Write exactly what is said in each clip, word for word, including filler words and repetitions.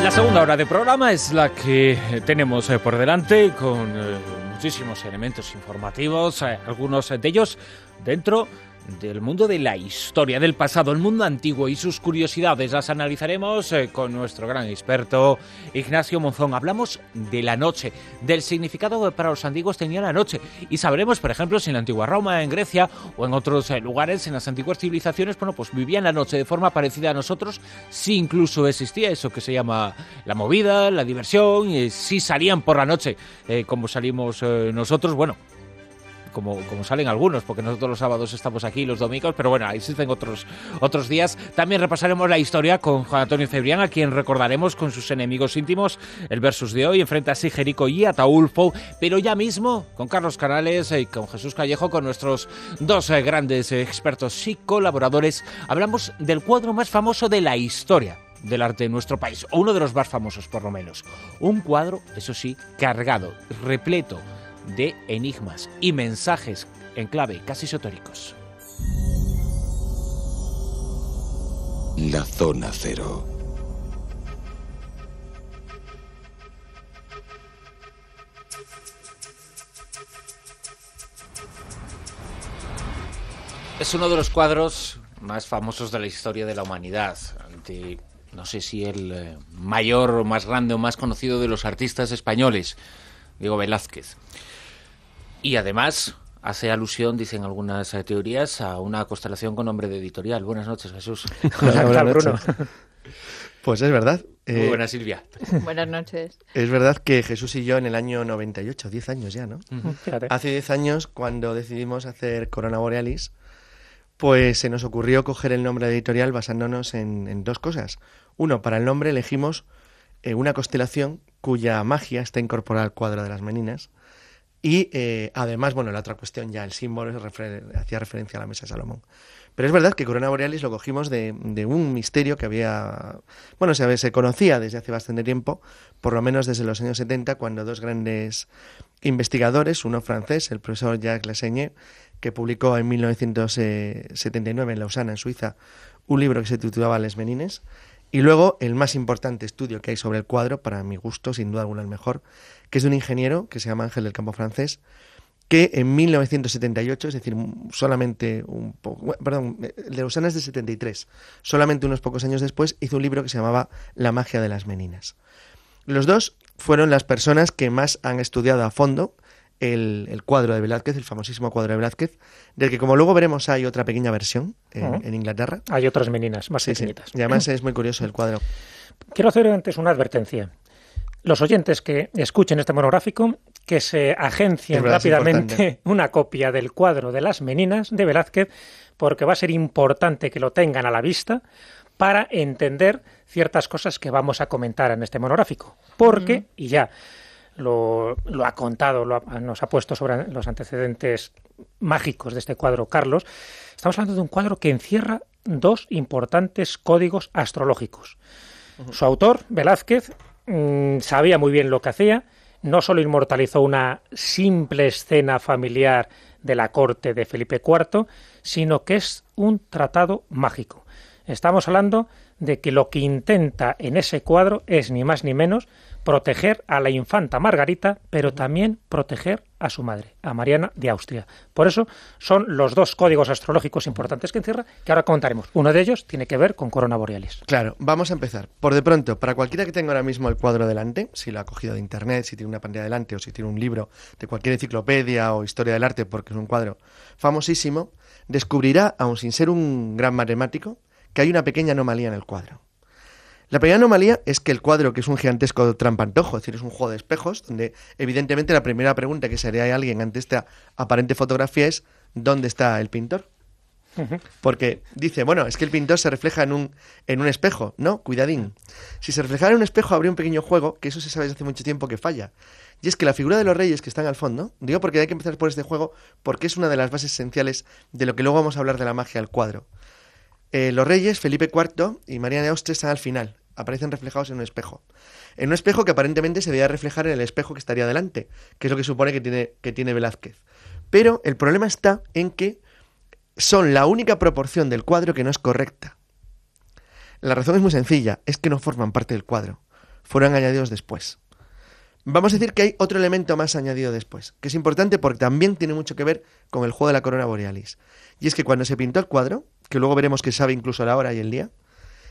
La segunda hora de programa es la que tenemos por delante, con eh, muchísimos elementos informativos, eh, algunos de ellos dentro del mundo de la historia, del pasado, el mundo antiguo y sus curiosidades. Las analizaremos eh, con nuestro gran experto Ignacio Monzón. Hablamos de la noche, del significado que para los antiguos tenía la noche, y sabremos, por ejemplo, si en la antigua Roma, en Grecia o en otros eh, lugares, en las antiguas civilizaciones, bueno, pues vivían la noche de forma parecida a nosotros, si incluso existía eso que se llama la movida, la diversión, y si salían por la noche eh, como salimos eh, nosotros, bueno, Como, como salen algunos, porque nosotros los sábados estamos aquí, los domingos, pero bueno, existen otros, otros días. También repasaremos la historia con Juan Antonio Cebrián, a quien recordaremos con sus enemigos íntimos. El versus de hoy enfrenta a Sigerico y Ataulfo, pero ya mismo con Carlos Canales y con Jesús Callejo, con nuestros dos eh, grandes eh, expertos y colaboradores, hablamos del cuadro más famoso de la historia del arte de nuestro país, o uno de los más famosos por lo menos. Un cuadro, eso sí, cargado, repleto de enigmas y mensajes en clave casi esotéricos. La zona cero. Es uno de los cuadros más famosos de la historia de la humanidad. Ante, no sé si el eh, mayor o más grande o más conocido de los artistas españoles, Diego Velázquez. Y además hace alusión, dicen algunas eh, teorías, a una constelación con nombre de editorial. Buenas noches, Jesús. Hola, buenas noches. Pues es verdad. Muy eh, buenas, Silvia. Buenas noches. Es verdad que Jesús y yo en el año noventa y ocho, diez años ya, ¿no? Uh-huh. Fíjate. Hace diez años, cuando decidimos hacer Corona Borealis, pues se nos ocurrió coger el nombre de editorial basándonos en, en dos cosas. Uno, para el nombre elegimos eh, una constelación cuya magia está incorporada al cuadro de las Meninas. Y eh, además, bueno, la otra cuestión ya, el símbolo refer- hacía referencia a la mesa de Salomón. Pero es verdad que Corona Borealis lo cogimos de, de un misterio que había, bueno, se, se conocía desde hace bastante tiempo, por lo menos desde los años setenta, cuando dos grandes investigadores, uno francés, el profesor Jacques Lassagne, que publicó en mil novecientos setenta y nueve en Lausana, en Suiza, un libro que se titulaba Les Menines, y luego el más importante estudio que hay sobre el cuadro, para mi gusto, sin duda alguna el mejor, que es de un ingeniero que se llama Ángel del Campo Francés, que en mil novecientos setenta y ocho, es decir, solamente un poco, perdón, el de Lausana es de setenta y tres, solamente unos pocos años después hizo un libro que se llamaba La magia de las Meninas. Los dos fueron las personas que más han estudiado a fondo el, el cuadro de Velázquez, el famosísimo cuadro de Velázquez, del que, como luego veremos, hay otra pequeña versión en, uh-huh. en Inglaterra. Hay otras meninas más sí, pequeñitas. Sí. Y además es muy curioso el cuadro. Quiero hacer antes una advertencia. Los oyentes que escuchen este monográfico, que se agencien verdad, rápidamente una copia del cuadro de las Meninas de Velázquez, porque va a ser importante que lo tengan a la vista para entender ciertas cosas que vamos a comentar en este monográfico. Porque, uh-huh. y ya lo, lo ha contado, lo ha, nos ha puesto sobre los antecedentes mágicos de este cuadro Carlos, estamos hablando de un cuadro que encierra dos importantes códigos astrológicos. Uh-huh. Su autor, Velázquez, mmm, sabía muy bien lo que hacía. No solo inmortalizó una simple escena familiar de la corte de Felipe cuarto, sino que es un tratado mágico. Estamos hablando de que lo que intenta en ese cuadro es ni más ni menos proteger a la infanta Margarita, pero también proteger a su madre, a Mariana de Austria. Por eso son los dos códigos astrológicos importantes que encierra, que ahora comentaremos. Uno de ellos tiene que ver con Corona Borealis. Claro, vamos a empezar. Por de pronto, para cualquiera que tenga ahora mismo el cuadro delante, si lo ha cogido de internet, si tiene una pantalla delante o si tiene un libro de cualquier enciclopedia o historia del arte, porque es un cuadro famosísimo, descubrirá, aun sin ser un gran matemático, que hay una pequeña anomalía en el cuadro. La primera anomalía es que el cuadro, que es un gigantesco trampantojo, es decir, es un juego de espejos, donde evidentemente la primera pregunta que se haría a alguien ante esta aparente fotografía es ¿dónde está el pintor? Uh-huh. Porque dice, bueno, es que el pintor se refleja en un, en un espejo. No, cuidadín. Si se reflejara en un espejo habría un pequeño juego, que eso se sabe desde hace mucho tiempo que falla. Y es que la figura de los reyes que están al fondo, digo porque hay que empezar por este juego, porque es una de las bases esenciales de lo que luego vamos a hablar de la magia del cuadro. Eh, los reyes, Felipe cuarto y Mariana de Austria, están al final, aparecen reflejados en un espejo. En un espejo que aparentemente se debería reflejar en el espejo que estaría delante, que es lo que supone que tiene, que tiene Velázquez. Pero el problema está en que son la única proporción del cuadro que no es correcta. La razón es muy sencilla, es que no forman parte del cuadro. fueron añadidos después. Vamos a decir que hay otro elemento más añadido después, que es importante porque también tiene mucho que ver con el juego de la corona borealis. Y es que cuando se pintó el cuadro, que luego veremos que sabe incluso la hora y el día,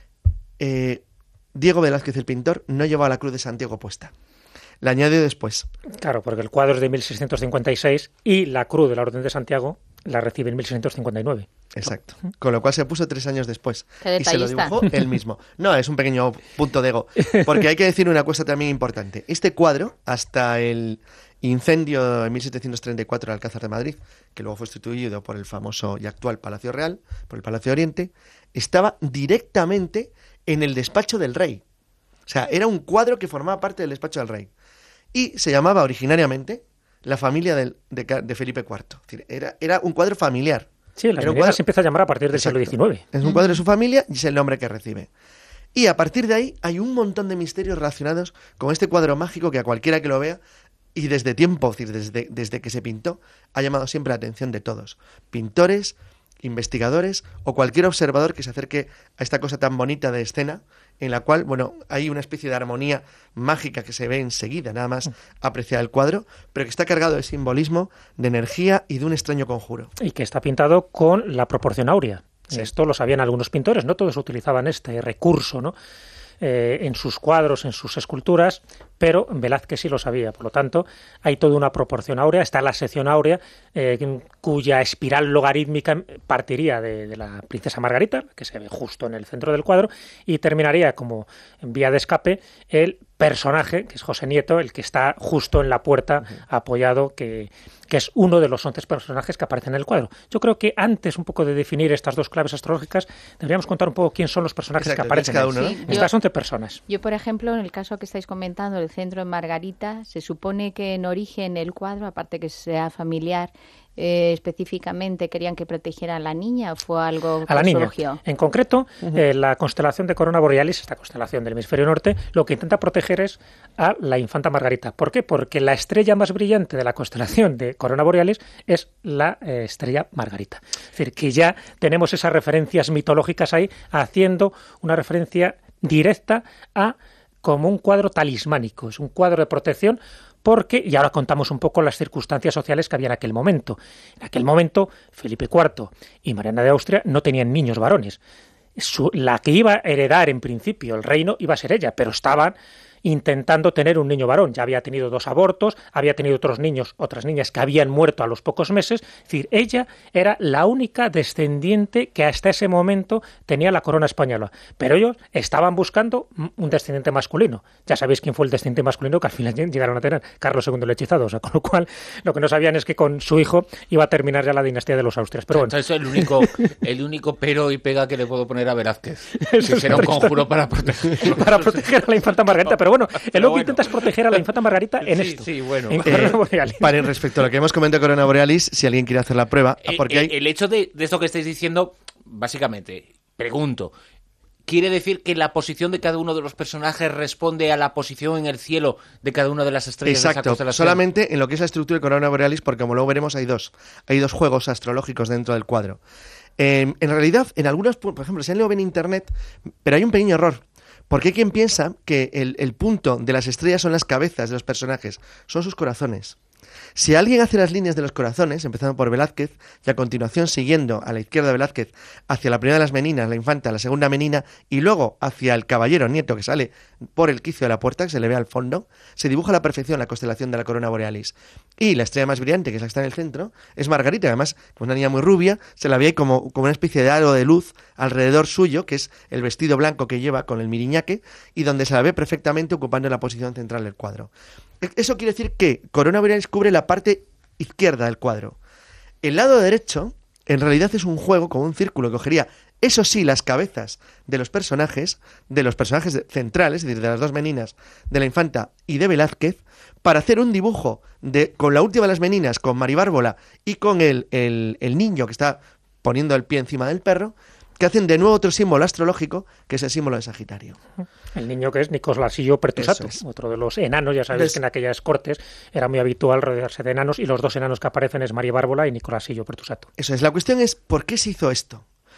eh, Diego Velázquez, el pintor, no llevaba la cruz de Santiago puesta. La añadió después. Claro, porque el cuadro es de mil seiscientos cincuenta y seis y la cruz de la Orden de Santiago la recibe en mil seiscientos cincuenta y nueve. Exacto. Con lo cual se puso tres años después. Qué y se lo detallista. dibujó él mismo. No, es un pequeño punto de ego. Porque hay que decir una cosa también importante. Este cuadro, hasta el incendio en mil setecientos treinta y cuatro de Alcázar de Madrid, que luego fue sustituido por el famoso y actual Palacio Real, por el Palacio de Oriente, estaba directamente en el despacho del rey. O sea, era un cuadro que formaba parte del despacho del rey. Y se llamaba originariamente La familia del, de, de Felipe cuarto. Es decir, era, era un cuadro familiar. Sí, las Era un meninas cuadro- se empieza a llamar a partir del Exacto. siglo diecinueve. Es un cuadro de su familia y es el nombre que recibe. Y a partir de ahí hay un montón de misterios relacionados con este cuadro mágico que a cualquiera que lo vea, y desde tiempo, es decir, desde, desde que se pintó, ha llamado siempre la atención de todos. Pintores, investigadores o cualquier observador que se acerque a esta cosa tan bonita de escena, en la cual, bueno, hay una especie de armonía mágica que se ve enseguida, nada más apreciar el cuadro, pero que está cargado de simbolismo, de energía y de un extraño conjuro. Y que está pintado con la proporción áurea. Sí. Esto lo sabían algunos pintores, no todos utilizaban este recurso, ¿no? Eh, en sus cuadros, en sus esculturas, pero Velázquez sí lo sabía. Por lo tanto, hay toda una proporción áurea. Está la sección áurea, eh, cuya espiral logarítmica partiría de, de la princesa Margarita, que se ve justo en el centro del cuadro, y terminaría como en vía de escape el personaje, que es José Nieto, el que está justo en la puerta apoyado, que, que es uno de los once personajes que aparecen en el cuadro. Yo creo que antes un poco de definir estas dos claves astrológicas, deberíamos contar un poco quién son los personajes Exacto, que aparecen. cada en- uno, ¿no? Sí, Estas yo- once personas. Yo, por ejemplo, en el caso que estáis comentando, el centro en Margarita, se supone que en origen el cuadro, aparte que sea familiar, eh, específicamente querían que protegiera a la niña o fue algo A la que niña. surgió. En concreto, eh, la constelación de Corona Borealis, esta constelación del hemisferio norte, lo que intenta proteger es a la infanta Margarita. ¿Por qué? Porque la estrella más brillante de la constelación de Corona Borealis es la eh, estrella Margarita. Es decir, que ya tenemos esas referencias mitológicas ahí, haciendo una referencia directa a como un cuadro talismánico, es un cuadro de protección porque, y ahora contamos un poco las circunstancias sociales que había en aquel momento. En aquel momento, Felipe cuarto y Mariana de Austria no tenían niños varones. Su- la que iba a heredar en principio el reino iba a ser ella, pero estaban intentando tener un niño varón. Ya había tenido dos abortos, había tenido otros niños, otras niñas que habían muerto a los pocos meses. Es decir, ella era la única descendiente que hasta ese momento tenía la corona española. Pero ellos estaban buscando un descendiente masculino. Ya sabéis quién fue el descendiente masculino que al final llegaron a tener, Carlos segundo el hechizado. O sea, con lo cual, lo que no sabían es que con su hijo iba a terminar ya la dinastía de los Austrias. Pero bueno, Entonces, el único, el único pero y pega que le puedo poner a Velázquez. Eso Que es será un otra conjuro historia. para proteger. para proteger a la infanta Margarita. Pero bueno, el Pero lo que bueno. intenta es proteger a la infanta Margarita en Sí, esto. sí, bueno. En Eh, Corona Borealis. Para respecto a lo que hemos comentado de Corona Borealis, si alguien quiere hacer la prueba, Eh, porque eh, hay... El hecho de, de esto que estáis diciendo, básicamente, pregunto, ¿quiere decir que la posición de cada uno de los personajes responde a la posición en el cielo de cada una de las estrellas de esa Exacto, constelación? solamente en lo que es la estructura de Corona Borealis, porque como luego veremos hay dos, hay dos juegos astrológicos dentro del cuadro. Eh, en realidad, en algunos, pu- por ejemplo, si alguien lo ve en internet, pero hay un pequeño error, porque hay quien piensa que el, el punto de las estrellas son las cabezas de los personajes, son sus corazones. Si alguien hace las líneas de los corazones, empezando por Velázquez, y a continuación siguiendo a la izquierda de Velázquez hacia la primera de las meninas, la infanta, la segunda menina, y luego hacia el caballero Nieto que sale por el quicio de la puerta, que se le ve al fondo, se dibuja a la perfección la constelación de la Corona Borealis. Y la estrella más brillante, que es la que está en el centro, es Margarita, que además, como una niña muy rubia, se la ve ahí como, como una especie de halo de luz alrededor suyo, que es el vestido blanco que lleva con el miriñaque, y donde se la ve perfectamente ocupando la posición central del cuadro. Eso quiere decir que Corona Borealis cubre la parte izquierda del cuadro. El lado derecho, en realidad, es un juego con un círculo que cogería, eso sí, las cabezas de los personajes, de los personajes de- centrales, es decir, de las dos meninas, de la infanta y de Velázquez, para hacer un dibujo de con la última de las meninas, con Maribárbola y con el, el, el niño que está poniendo el pie encima del perro, que hacen de nuevo otro símbolo astrológico, que es el símbolo de Sagitario. El niño que es Nicolasillo Pertusato, Eso es. otro de los enanos. Ya sabéis ¿Ves? que en aquellas cortes era muy habitual rodearse de enanos y los dos enanos que aparecen es María Bárbola y Nicolasillo Pertusato. Eso es, la cuestión es, ¿por qué se hizo esto?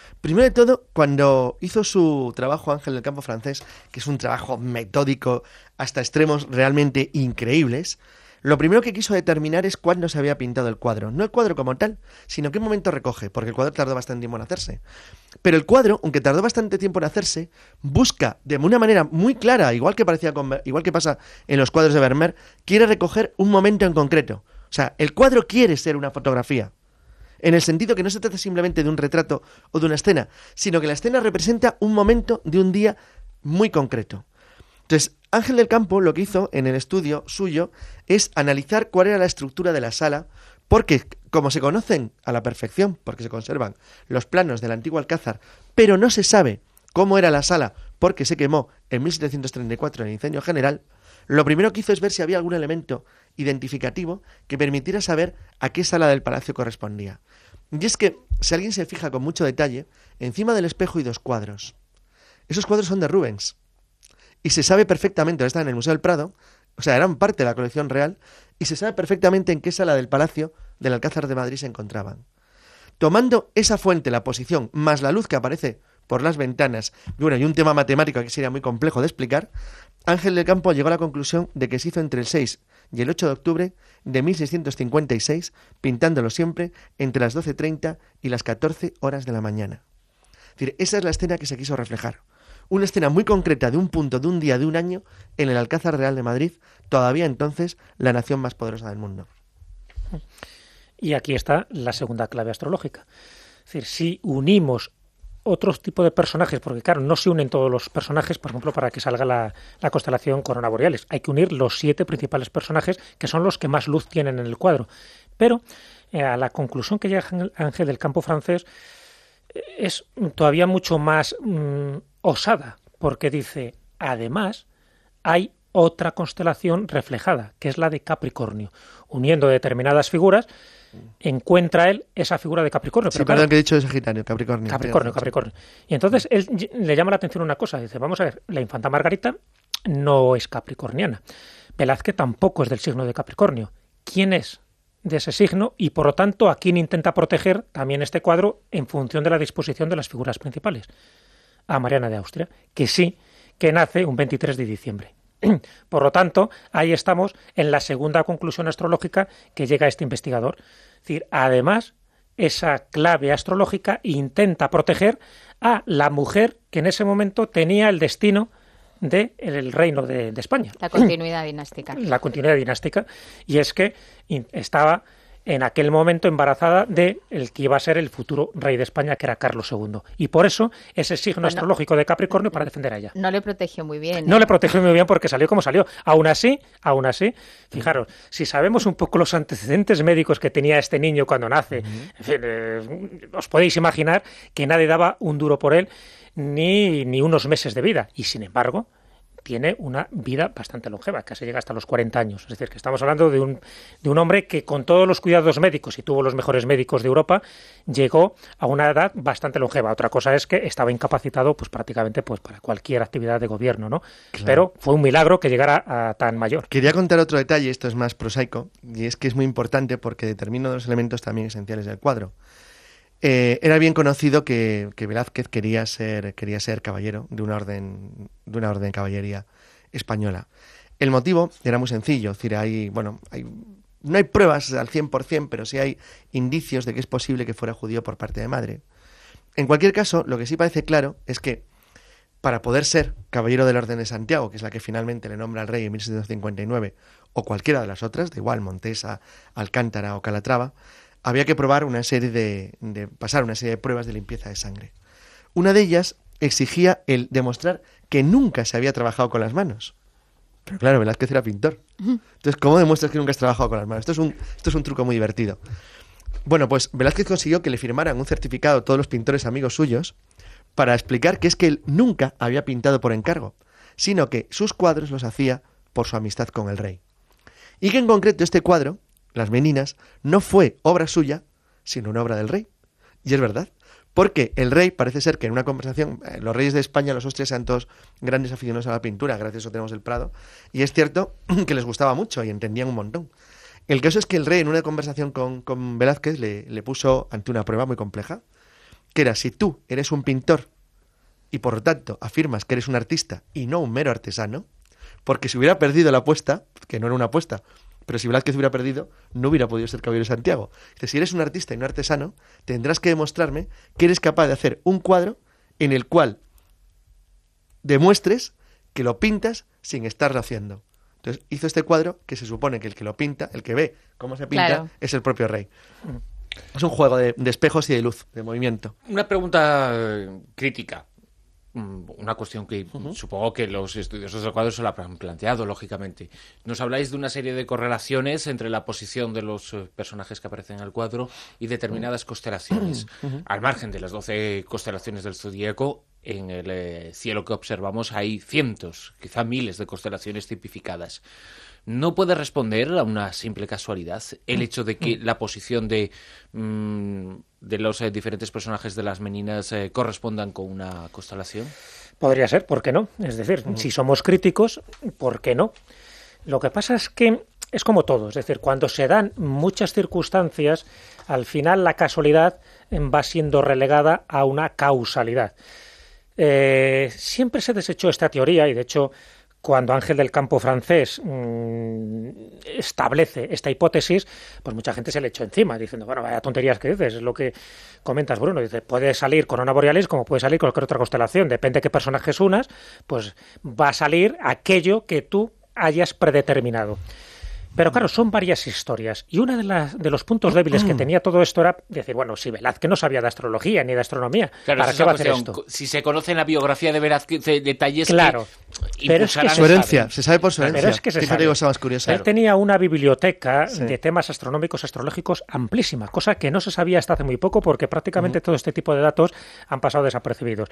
Primero de todo, cuando hizo su trabajo Ángel del Campo francés, que es un trabajo metódico hasta extremos realmente increíbles, lo primero que quiso determinar es cuándo se había pintado el cuadro. No el cuadro como tal, sino qué momento recoge, porque el cuadro tardó bastante tiempo en hacerse. Pero el cuadro, aunque tardó bastante tiempo en hacerse, busca de una manera muy clara, igual que, parecía con, igual que pasa en los cuadros de Vermeer, quiere recoger un momento en concreto. O sea, el cuadro quiere ser una fotografía, en el sentido que no se trata simplemente de un retrato o de una escena, sino que la escena representa un momento de un día muy concreto. Entonces, Ángel del Campo lo que hizo en el estudio suyo es analizar cuál era la estructura de la sala, porque como se conocen a la perfección, porque se conservan los planos del antiguo Alcázar, pero no se sabe cómo era la sala porque se quemó en mil setecientos treinta y cuatro en el incendio general, lo primero que hizo es ver si había algún elemento identificativo que permitiera saber a qué sala del palacio correspondía. Y es que, si alguien se fija con mucho detalle, encima del espejo hay dos cuadros. Esos cuadros son de Rubens. Y se sabe perfectamente, están en el Museo del Prado, o sea, eran parte de la colección real, y se sabe perfectamente en qué sala del Palacio del Alcázar de Madrid se encontraban. Tomando esa fuente, la posición, más la luz que aparece por las ventanas, y bueno, y un tema matemático que sería muy complejo de explicar, Ángel del Campo llegó a la conclusión de que se hizo entre el seis y el ocho de octubre de mil seiscientos cincuenta y seis, pintándolo siempre entre las doce treinta y las catorce horas de la mañana. Es decir, esa es la escena que se quiso reflejar. Una escena muy concreta de un punto, de un día, de un año, en el Alcázar Real de Madrid, todavía entonces la nación más poderosa del mundo. Y aquí está la segunda clave astrológica. Es decir, si unimos otros tipos de personajes, porque claro, no se unen todos los personajes, por ejemplo, para que salga la, la constelación Corona Borealis. Hay que unir los siete principales personajes, que son los que más luz tienen en el cuadro. Pero eh, a la conclusión que llega Ángel del Campo francés eh, es todavía mucho más mmm, osada, porque dice, además, hay otra constelación reflejada, que es la de Capricornio. Uniendo determinadas figuras, encuentra él esa figura de Capricornio. Sí, pero perdón, claro, que he dicho de Sagitario, Capricornio. Capricornio, Capricornio. Y entonces él le llama la atención una cosa, dice, vamos a ver, la infanta Margarita no es capricorniana. Velázquez tampoco es del signo de Capricornio. ¿Quién es de ese signo? Y por lo tanto, ¿a quién intenta proteger también este cuadro en función de la disposición de las figuras principales? A Mariana de Austria, que sí, que nace un veintitrés de diciembre. Por lo tanto, ahí estamos en la segunda conclusión astrológica que llega a este investigador. Es decir, además, esa clave astrológica intenta proteger a la mujer que en ese momento tenía el destino del reino de, de España. La continuidad dinástica. La continuidad dinástica. Y es que estaba en aquel momento embarazada de el que iba a ser el futuro rey de España, que era Carlos segundo. Y por eso ese signo bueno, astrológico de Capricornio para defender a ella. No le protegió muy bien. No ¿eh? le protegió muy bien porque salió como salió. Aún así, aún así, fijaros, si sabemos un poco los antecedentes médicos que tenía este niño cuando nace, uh-huh. en fin, eh, os podéis imaginar que nadie daba un duro por él ni, ni unos meses de vida. Y sin embargo, tiene una vida bastante longeva, casi llega hasta los cuarenta años. Es decir, que estamos hablando de un, de un hombre que con todos los cuidados médicos, y tuvo los mejores médicos de Europa, llegó a una edad bastante longeva. Otra cosa es que estaba incapacitado pues prácticamente pues para cualquier actividad de gobierno, ¿no? Claro. Pero fue un milagro que llegara a tan mayor. Quería contar otro detalle, esto es más prosaico, y es que es muy importante porque determina los elementos también esenciales del cuadro. Eh, era bien conocido que, que Velázquez quería ser, quería ser caballero de una orden, de una orden de caballería española. El motivo era muy sencillo, es decir, hay, bueno, hay, no hay pruebas al cien por ciento, pero sí hay indicios de que es posible que fuera judío por parte de madre. En cualquier caso, lo que sí parece claro es que para poder ser caballero de la Orden de Santiago, que es la que finalmente le nombra al rey en mil setecientos cincuenta y nueve, o cualquiera de las otras, da igual, Montesa, Alcántara o Calatrava, había que probar una serie de, de pasar una serie de pruebas de limpieza de sangre. Una de ellas exigía el demostrar que nunca se había trabajado con las manos. Pero claro, Velázquez era pintor. Entonces, ¿cómo demuestras que nunca has trabajado con las manos? Esto es un, esto es un truco muy divertido. Bueno, pues Velázquez consiguió que le firmaran un certificado a todos los pintores amigos suyos para explicar que es que él nunca había pintado por encargo, sino que sus cuadros los hacía por su amistad con el rey. Y que en concreto este cuadro, Las Meninas, no fue obra suya, sino una obra del rey. Y es verdad, porque el rey parece ser que en una conversación, eh, los reyes de España, los Austrias, eran todos grandes aficionados a la pintura, gracias a eso tenemos el Prado, y es cierto que les gustaba mucho y entendían un montón. El caso es que el rey en una conversación con, con Velázquez le, le puso ante una prueba muy compleja, que era si tú eres un pintor y por lo tanto afirmas que eres un artista y no un mero artesano, porque si hubiera perdido la apuesta, que no era una apuesta, pero si Velázquez hubiera perdido, no hubiera podido ser Caballero de Santiago. Dice, si eres un artista y no artesano, tendrás que demostrarme que eres capaz de hacer un cuadro en el cual demuestres que lo pintas sin estarlo haciendo. Entonces hizo este cuadro que se supone que el que lo pinta, el que ve cómo se pinta, claro, es el propio rey. Es un juego de, de espejos y de luz, de movimiento. Una pregunta eh, crítica. Una cuestión que uh-huh. supongo que los estudiosos del cuadro se la han planteado, lógicamente. Nos habláis de una serie de correlaciones entre la posición de los eh, personajes que aparecen en el cuadro y determinadas constelaciones. Uh-huh. Al margen de las doce constelaciones del zodíaco, en el eh, cielo que observamos hay cientos, quizá miles de constelaciones tipificadas. ¿No puede responder a una simple casualidad el hecho de que la posición de, mmm, de los eh, diferentes personajes de las meninas eh, correspondan con una constelación? Podría ser, ¿por qué no? Es decir, uh-huh. si somos críticos, ¿por qué no? Lo que pasa es que es como todo, es decir, cuando se dan muchas circunstancias, al final la casualidad va siendo relegada a una causalidad. Eh, siempre se desechó esta teoría y, de hecho, cuando Ángel del Campo francés mmm, establece esta hipótesis, pues mucha gente se le echó encima, diciendo, bueno, vaya tonterías que dices, es lo que comentas, Bruno. Dice, puede salir Corona Borealis como puede salir cualquier otra constelación, depende de qué personajes unas, pues va a salir aquello que tú hayas predeterminado. Pero claro, son varias historias. Y uno de, las, de los puntos débiles que tenía todo esto era decir, bueno, si Velázquez no sabía de astrología ni de astronomía, claro, ¿para qué va a hacer esto? Si se conoce en la biografía de Velázquez detalles claro, que pero es que su herencia, sabe. se sabe por su herencia. Pero es que se sabe. Digo, más curiosa. Él tenía una biblioteca sí. de temas astronómicos, astrológicos amplísima, cosa que no se sabía hasta hace muy poco porque prácticamente uh-huh. todo este tipo de datos han pasado desapercibidos.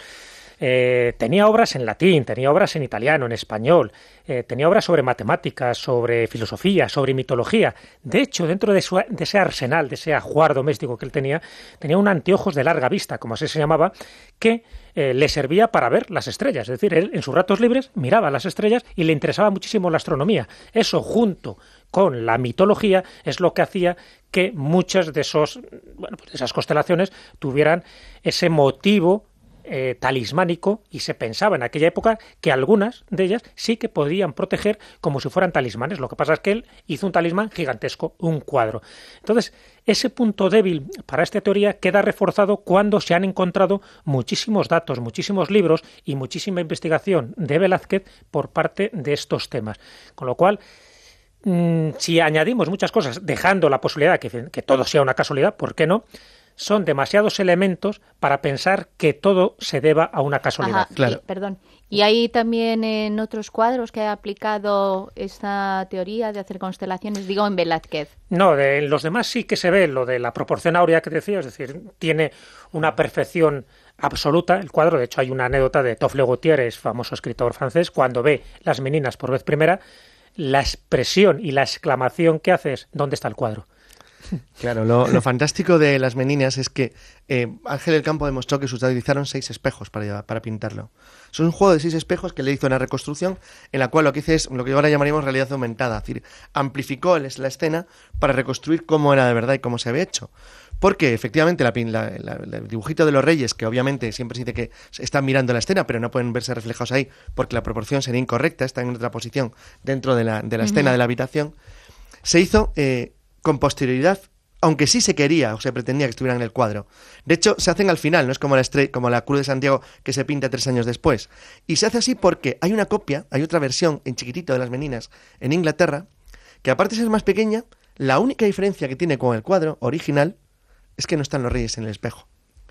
Eh, tenía obras en latín, tenía obras en italiano, en español, eh, tenía obras sobre matemáticas, sobre filosofía, sobre mitología. De hecho, dentro de, su, de ese arsenal, de ese ajuar doméstico que él tenía, tenía un anteojos de larga vista, como así se llamaba, que eh, le servía para ver las estrellas. Es decir, él en sus ratos libres miraba las estrellas y le interesaba muchísimo la astronomía. Eso, junto con la mitología, es lo que hacía que muchas de, esos, bueno, pues de esas constelaciones tuvieran ese motivo Eh, talismánico, y se pensaba en aquella época que algunas de ellas sí que podían proteger como si fueran talismanes. Lo que pasa es que él hizo un talismán gigantesco, un cuadro. Entonces, ese punto débil para esta teoría queda reforzado cuando se han encontrado muchísimos datos, muchísimos libros y muchísima investigación de Velázquez por parte de estos temas. Con lo cual, mmm, si añadimos muchas cosas, dejando la posibilidad de que, que todo sea una casualidad, ¿por qué no?, son demasiados elementos para pensar que todo se deba a una casualidad. Ajá, claro. Y, perdón. ¿Y hay también en otros cuadros que ha aplicado esta teoría de hacer constelaciones? Digo, en Velázquez. No, de los demás sí que se ve lo de la proporción áurea que decía, es decir, tiene una perfección absoluta el cuadro. De hecho, hay una anécdota de Toffle Gutiérrez, famoso escritor francés, cuando ve las meninas por vez primera, la expresión y la exclamación que hace es, ¿dónde está el cuadro? Claro, lo, lo fantástico de las meninas es que eh, Ángel del Campo demostró que se utilizaron seis espejos para, para pintarlo. Es un juego de seis espejos que le hizo una reconstrucción en la cual lo que hice es lo que ahora llamaríamos realidad aumentada, es decir, amplificó el, la escena para reconstruir cómo era de verdad y cómo se había hecho. Porque efectivamente la, la, la, el dibujito de los reyes, que obviamente siempre se dice que están mirando la escena, pero no pueden verse reflejados ahí porque la proporción sería incorrecta, están en otra posición dentro de la, de la escena uh-huh. de la habitación, se hizo eh, con posterioridad, aunque sí se quería o se pretendía que estuvieran en el cuadro. De hecho, se hacen al final, no es como la, estre- como la Cruz de Santiago que se pinta tres años después. Y se hace así porque hay una copia, hay otra versión en chiquitito de las meninas en Inglaterra, que aparte de ser más pequeña, la única diferencia que tiene con el cuadro original es que no están los reyes en el espejo.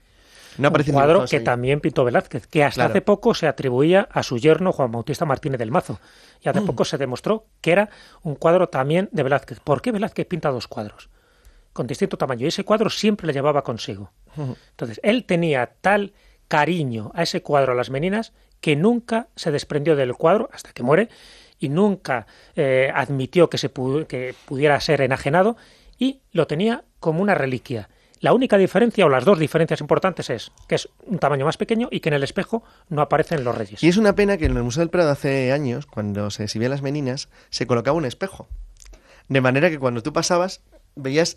No un cuadro que ahí. También pintó Velázquez, que hasta claro. hace poco se atribuía a su yerno Juan Bautista Martínez del Mazo. Y hace mm. poco se demostró que era un cuadro también de Velázquez. ¿Por qué Velázquez pinta dos cuadros con distinto tamaño? Y ese cuadro siempre le llevaba consigo. Mm. Entonces, él tenía tal cariño a ese cuadro, a las meninas, que nunca se desprendió del cuadro hasta que muere y nunca eh, admitió que, se pu- que pudiera ser enajenado y lo tenía como una reliquia. La única diferencia, o las dos diferencias importantes, es que es un tamaño más pequeño y que en el espejo no aparecen los reyes. Y es una pena que en el Museo del Prado hace años, cuando se exhibían las meninas, se colocaba un espejo. De manera que cuando tú pasabas, veías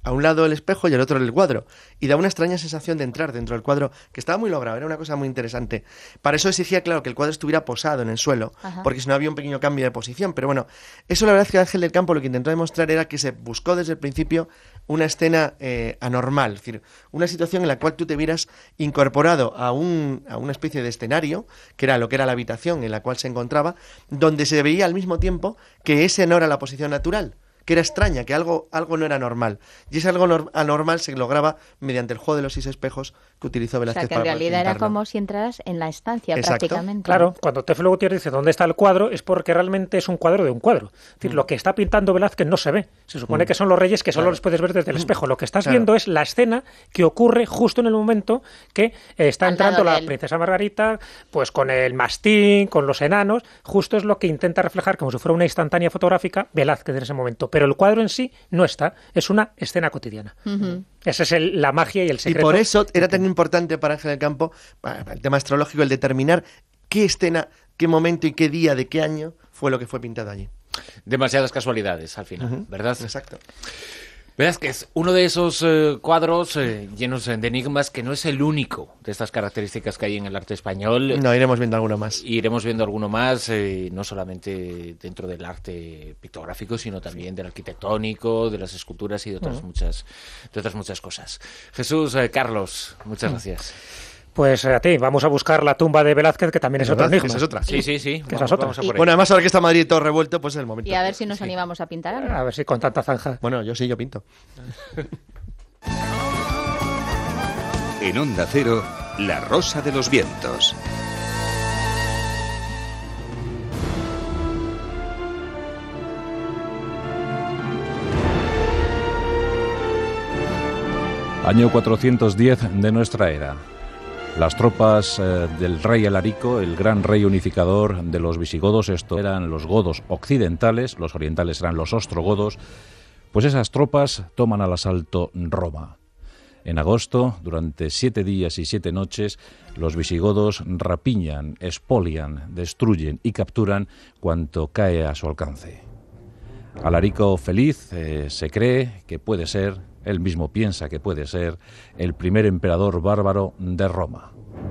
a un lado el espejo y al otro el cuadro, y da una extraña sensación de entrar dentro del cuadro, que estaba muy logrado, era una cosa muy interesante. Para eso exigía, claro, que el cuadro estuviera posado en el suelo, Ajá. porque si no había un pequeño cambio de posición, pero bueno, eso la verdad es que Ángel del Campo lo que intentó demostrar era que se buscó desde el principio una escena eh, anormal, es decir, una situación en la cual tú te vieras incorporado a, un, a una especie de escenario, que era lo que era la habitación en la cual se encontraba, donde se veía al mismo tiempo que ese no era la posición natural, que era extraña, que algo, algo no era normal. Y ese algo no, anormal se lograba mediante el juego de los seis espejos que utilizó Velázquez. O sea, que en realidad era como si entraras en la estancia, Exacto. prácticamente. Claro, cuando Teflo Gutiérrez dice dónde está el cuadro, es porque realmente es un cuadro de un cuadro. Es decir, mm. lo que está pintando Velázquez no se ve. Se supone mm. que son los reyes que solo claro. los puedes ver desde el espejo. Lo que estás claro. viendo es la escena que ocurre justo en el momento que eh, está Al entrando la princesa Margarita, pues con el mastín, con los enanos. Justo es lo que intenta reflejar, como si fuera una instantánea fotográfica, Velázquez en ese momento. Pero el cuadro en sí no está, es una escena cotidiana. Uh-huh. Esa es el, la magia y el secreto. Y por eso era tan importante para Ángel del Campo, para el tema astrológico, el determinar qué escena, qué momento y qué día de qué año fue lo que fue pintado allí. Demasiadas casualidades al final, uh-huh. ¿verdad? Exacto. Velázquez, uno de esos eh, cuadros eh, llenos de enigmas, que no es el único de estas características que hay en el arte español. No, iremos viendo alguno más. Iremos viendo alguno más, eh, no solamente dentro del arte pictográfico, sino también del arquitectónico, de las esculturas y de otras, uh-huh. muchas, de otras muchas cosas. Jesús, eh, Carlos, muchas uh-huh. gracias. Pues a ti, vamos a buscar la tumba de Velázquez, que también es otro enigma. Esa es otra. Sí, sí, sí. Que vamos, es vamos a por bueno, además ahora que está Madrid todo revuelto, pues es el momento. Y a ver si nos sí. animamos a pintar algo. A ver si con tanta zanja. Bueno, yo sí, yo pinto. En Onda Cero, La Rosa de los Vientos. Año cuatrocientos diez de nuestra era. Las tropas eh, del rey Alarico, el gran rey unificador de los visigodos, esto eran los godos occidentales, los orientales eran los ostrogodos, pues esas tropas toman al asalto Roma. En agosto, durante siete días y siete noches, los visigodos rapiñan, expolian, destruyen y capturan cuanto cae a su alcance. Alarico feliz eh, se cree que puede ser, él mismo piensa que puede ser, el primer emperador bárbaro de Roma.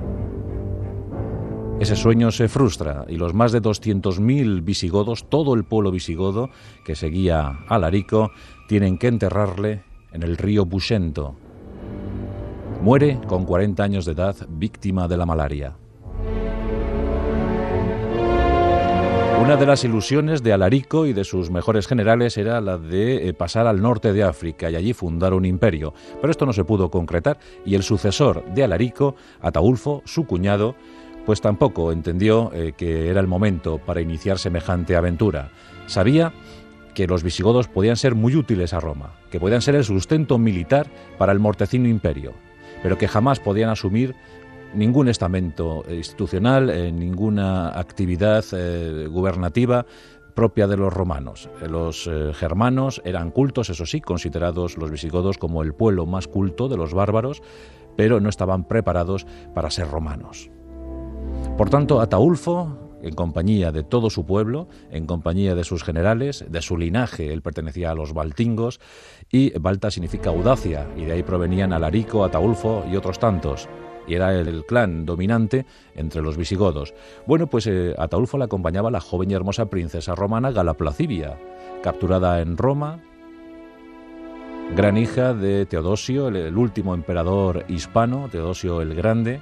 Ese sueño se frustra y los más de doscientos mil visigodos, todo el pueblo visigodo que seguía a Alarico, tienen que enterrarle en el río Busento. Muere con cuarenta años de edad, víctima de la malaria. Una de las ilusiones de Alarico y de sus mejores generales era la de pasar al norte de África y allí fundar un imperio, pero esto no se pudo concretar y el sucesor de Alarico, Ataulfo, su cuñado, pues tampoco entendió eh, que era el momento para iniciar semejante aventura. Sabía que los visigodos podían ser muy útiles a Roma, que podían ser el sustento militar para el mortecino imperio, pero que jamás podían asumir ningún estamento institucional, eh, ninguna actividad eh, gubernativa propia de los romanos. Los eh, germanos eran cultos, eso sí, considerados los visigodos como el pueblo más culto de los bárbaros, pero no estaban preparados para ser romanos. Por tanto, Ataulfo, en compañía de todo su pueblo, en compañía de sus generales, de su linaje, él pertenecía a los baltingos, y balta significa audacia, y de ahí provenían Alarico, Ataulfo y otros tantos, y era el, el clan dominante entre los visigodos. Bueno, pues eh, Ataulfo le acompañaba la joven y hermosa princesa romana Gala Placibia, capturada en Roma, gran hija de Teodosio, el, el último emperador hispano, Teodosio el Grande,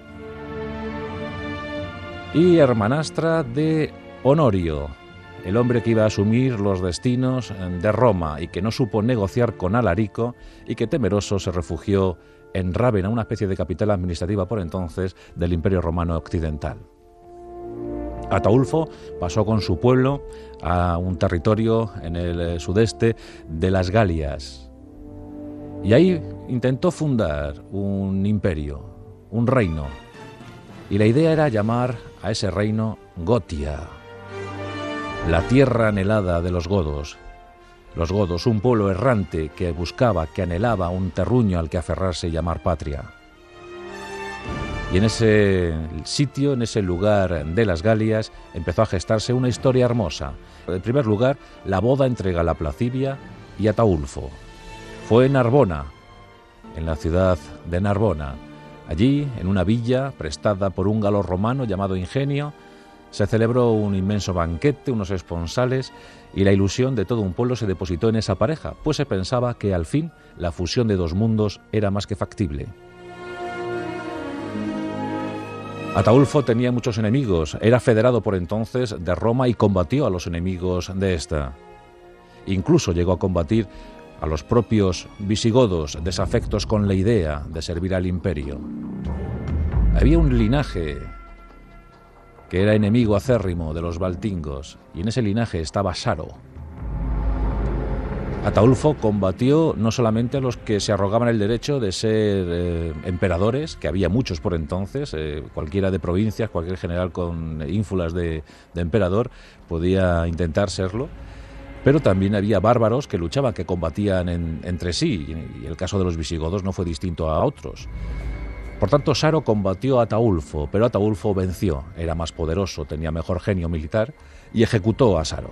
y hermanastra de Honorio, el hombre que iba a asumir los destinos de Roma y que no supo negociar con Alarico y que temeroso se refugió en Rávena, una especie de capital administrativa por entonces del Imperio Romano Occidental. Ataulfo pasó con su pueblo a un territorio en el sudeste de las Galias y ahí intentó fundar un imperio, un reino, y la idea era llamar a ese reino Gotia, la tierra anhelada de los godos. Los godos, un pueblo errante que buscaba, que anhelaba un terruño al que aferrarse y llamar patria. Y en ese sitio, en ese lugar de las Galias, empezó a gestarse una historia hermosa. En primer lugar, la boda entre Gala Placibia y Ataulfo. fue en Narbona, en la ciudad de Narbona. Allí, en una villa prestada por un galo romano llamado Ingenio, se celebró un inmenso banquete, unos esponsales, y la ilusión de todo un pueblo se depositó en esa pareja, pues se pensaba que al fin la fusión de dos mundos era más que factible. Ataulfo tenía muchos enemigos, era federado por entonces de Roma y combatió a los enemigos de esta. Incluso llegó a combatir a los propios visigodos, desafectos con la idea de servir al imperio. Había un linaje que era enemigo acérrimo de los valtingos, y en ese linaje estaba Saro. Ataulfo combatió no solamente a los que se arrogaban el derecho de ser eh, emperadores, que había muchos por entonces, eh, cualquiera de provincias, cualquier general con ínfulas de, de emperador podía intentar serlo, pero también había bárbaros que luchaban, que combatían en, entre sí, y el caso de los visigodos no fue distinto a otros. Por tanto, Saro combatió a Ataulfo, pero Ataulfo venció, era más poderoso, tenía mejor genio militar, y ejecutó a Saro.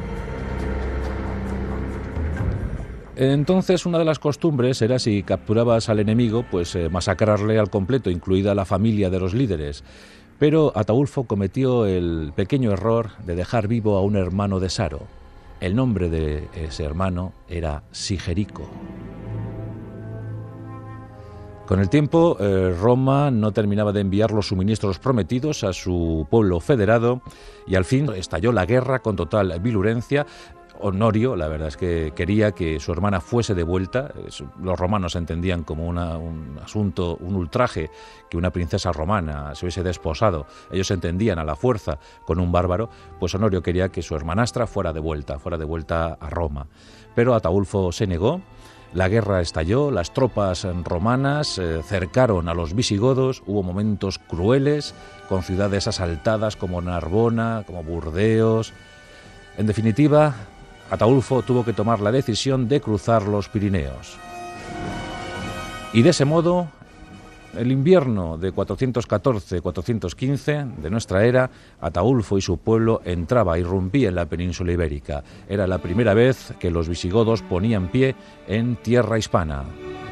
Entonces, una de las costumbres era, si capturabas al enemigo, pues eh, masacrarle al completo, incluida la familia de los líderes. Pero Ataulfo cometió el pequeño error de dejar vivo a un hermano de Saro. El nombre de ese hermano era Sigerico. Con el tiempo, eh, Roma no terminaba de enviar los suministros prometidos a su pueblo federado, y al fin estalló la guerra con total virulencia. Honorio, la verdad es que quería que su hermana fuese de vuelta. Los romanos entendían como una, un asunto, un ultraje, que una princesa romana se hubiese desposado. Ellos entendían a la fuerza con un bárbaro. Pues Honorio quería que su hermanastra fuera de vuelta, fuera de vuelta a Roma. Pero Ataulfo se negó. La guerra estalló, las tropas romanas eh, cercaron a los visigodos, hubo momentos crueles, con ciudades asaltadas como Narbona, como Burdeos. En definitiva, Ataulfo tuvo que tomar la decisión de cruzar los Pirineos. Y de ese modo, el invierno de cuatrocientos catorce cuatrocientos quince de nuestra era, Ataulfo y su pueblo entraba, irrumpía en la península ibérica. Era la primera vez que los visigodos ponían pie en tierra hispana.